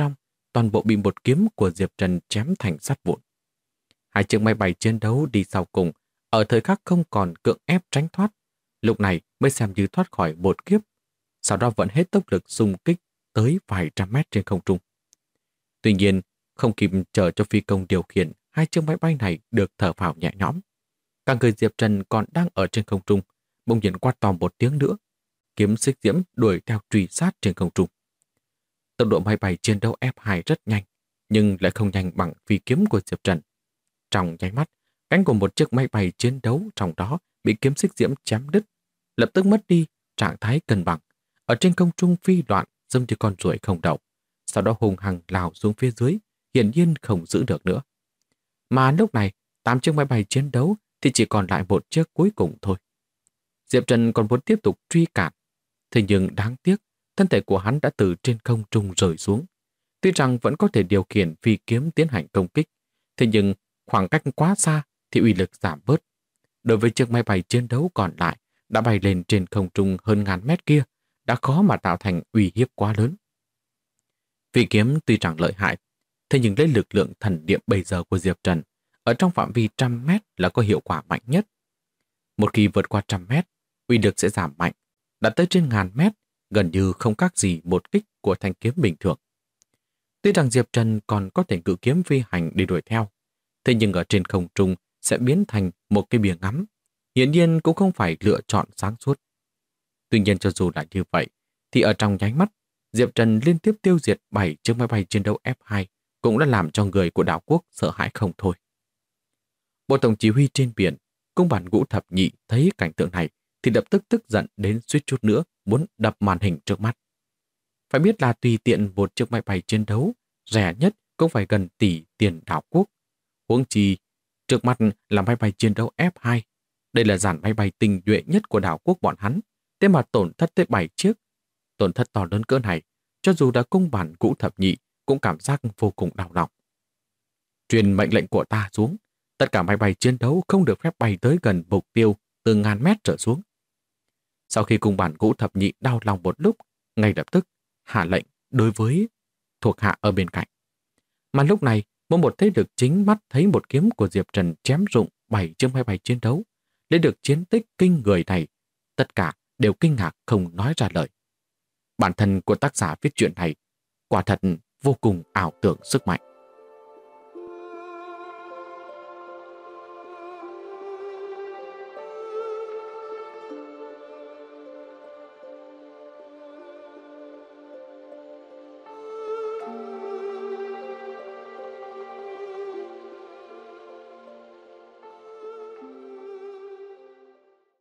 toàn bộ bị một kiếm của Diệp Trần chém thành sắt vụn. Hai chiếc máy bay chiến đấu đi sau cùng, ở thời khắc không còn cưỡng ép tránh thoát, lúc này mới xem như thoát khỏi một kiếp, sau đó vẫn hết tốc lực xung kích tới vài trăm mét trên không trung. Tuy nhiên, không kịp chờ cho phi công điều khiển hai chiếc máy bay này được thở phào nhẹ nhõm. Cả người Diệp Trần còn đang ở trên không trung, bỗng nhiên quát to một tiếng nữa, kiếm xích diễm đuổi theo truy sát trên không trung. Tốc độ máy bay chiến đấu F2 rất nhanh, nhưng lại không nhanh bằng phi kiếm của Diệp Trần. Trong nháy mắt, cánh của một chiếc máy bay chiến đấu trong đó bị kiếm xích diễm chém đứt, lập tức mất đi trạng thái cân bằng, ở trên không trung phi loạn giống như con ruồi không đầu, sau đó hùng hăng lao xuống phía dưới, hiển nhiên không giữ được nữa. Mà lúc này, 8 chiếc máy bay chiến đấu thì chỉ còn lại một chiếc cuối cùng thôi. Diệp Trần còn muốn tiếp tục truy cản, thế nhưng đáng tiếc, thân thể của hắn đã từ trên không trung rơi xuống. Tuy rằng vẫn có thể điều khiển phi kiếm tiến hành công kích, thế nhưng khoảng cách quá xa thì uy lực giảm bớt. Đối với chiếc máy bay chiến đấu còn lại đã bay lên trên không trung hơn ngàn mét kia, đã khó mà tạo thành uy hiếp quá lớn. Phi kiếm tuy rằng lợi hại, thế nhưng lấy lực lượng thần niệm bây giờ của Diệp Trần, ở trong phạm vi 100 mét là có hiệu quả mạnh nhất. Một khi vượt qua 100 mét, uy lực sẽ giảm mạnh, đạt tới trên ngàn mét, gần như không khác gì một kích của thanh kiếm bình thường. Tuy rằng Diệp Trần còn có thể cự kiếm phi hành để đuổi theo, thế nhưng ở trên không trung sẽ biến thành một cái bìa ngắm, hiển nhiên cũng không phải lựa chọn sáng suốt. Tuy nhiên cho dù là như vậy, thì ở trong nháy mắt, Diệp Trần liên tiếp tiêu diệt 7 chiếc máy bay chiến đấu F2 cũng đã làm cho người của đảo quốc sợ hãi không thôi. Bộ tổng chỉ huy trên biển, cung bản Ngũ Thập Nhị thấy cảnh tượng này thì lập tức tức giận đến suýt chút nữa muốn đập màn hình trước mắt. Phải biết là tùy tiện một chiếc máy bay chiến đấu, rẻ nhất cũng phải gần tỷ tiền đảo quốc. Huống chi, trước mặt là máy bay chiến đấu F2. Đây là dàn máy bay tinh nhuệ nhất của đảo quốc bọn hắn, thế mà tổn thất tới 7 chiếc. Tổn thất to lớn cỡ này, cho dù đã cung bản Ngũ Thập Nhị cũng cảm giác vô cùng đau lòng. Truyền mệnh lệnh của ta xuống, tất cả máy bay chiến đấu không được phép bay tới gần mục tiêu từ ngàn mét trở xuống. Sau khi cung bản Ngũ Thập Nhị đau lòng một lúc, ngay lập tức hạ lệnh đối với thuộc hạ ở bên cạnh. Mà lúc này, một thế lực chính mắt thấy một kiếm của Diệp Trần chém rụng 7 chiếc máy bay chiến đấu, lấy được chiến tích kinh người này, tất cả đều kinh ngạc không nói ra lời. Bản thân của tác giả viết truyện này quả thật vô cùng ảo tưởng sức mạnh.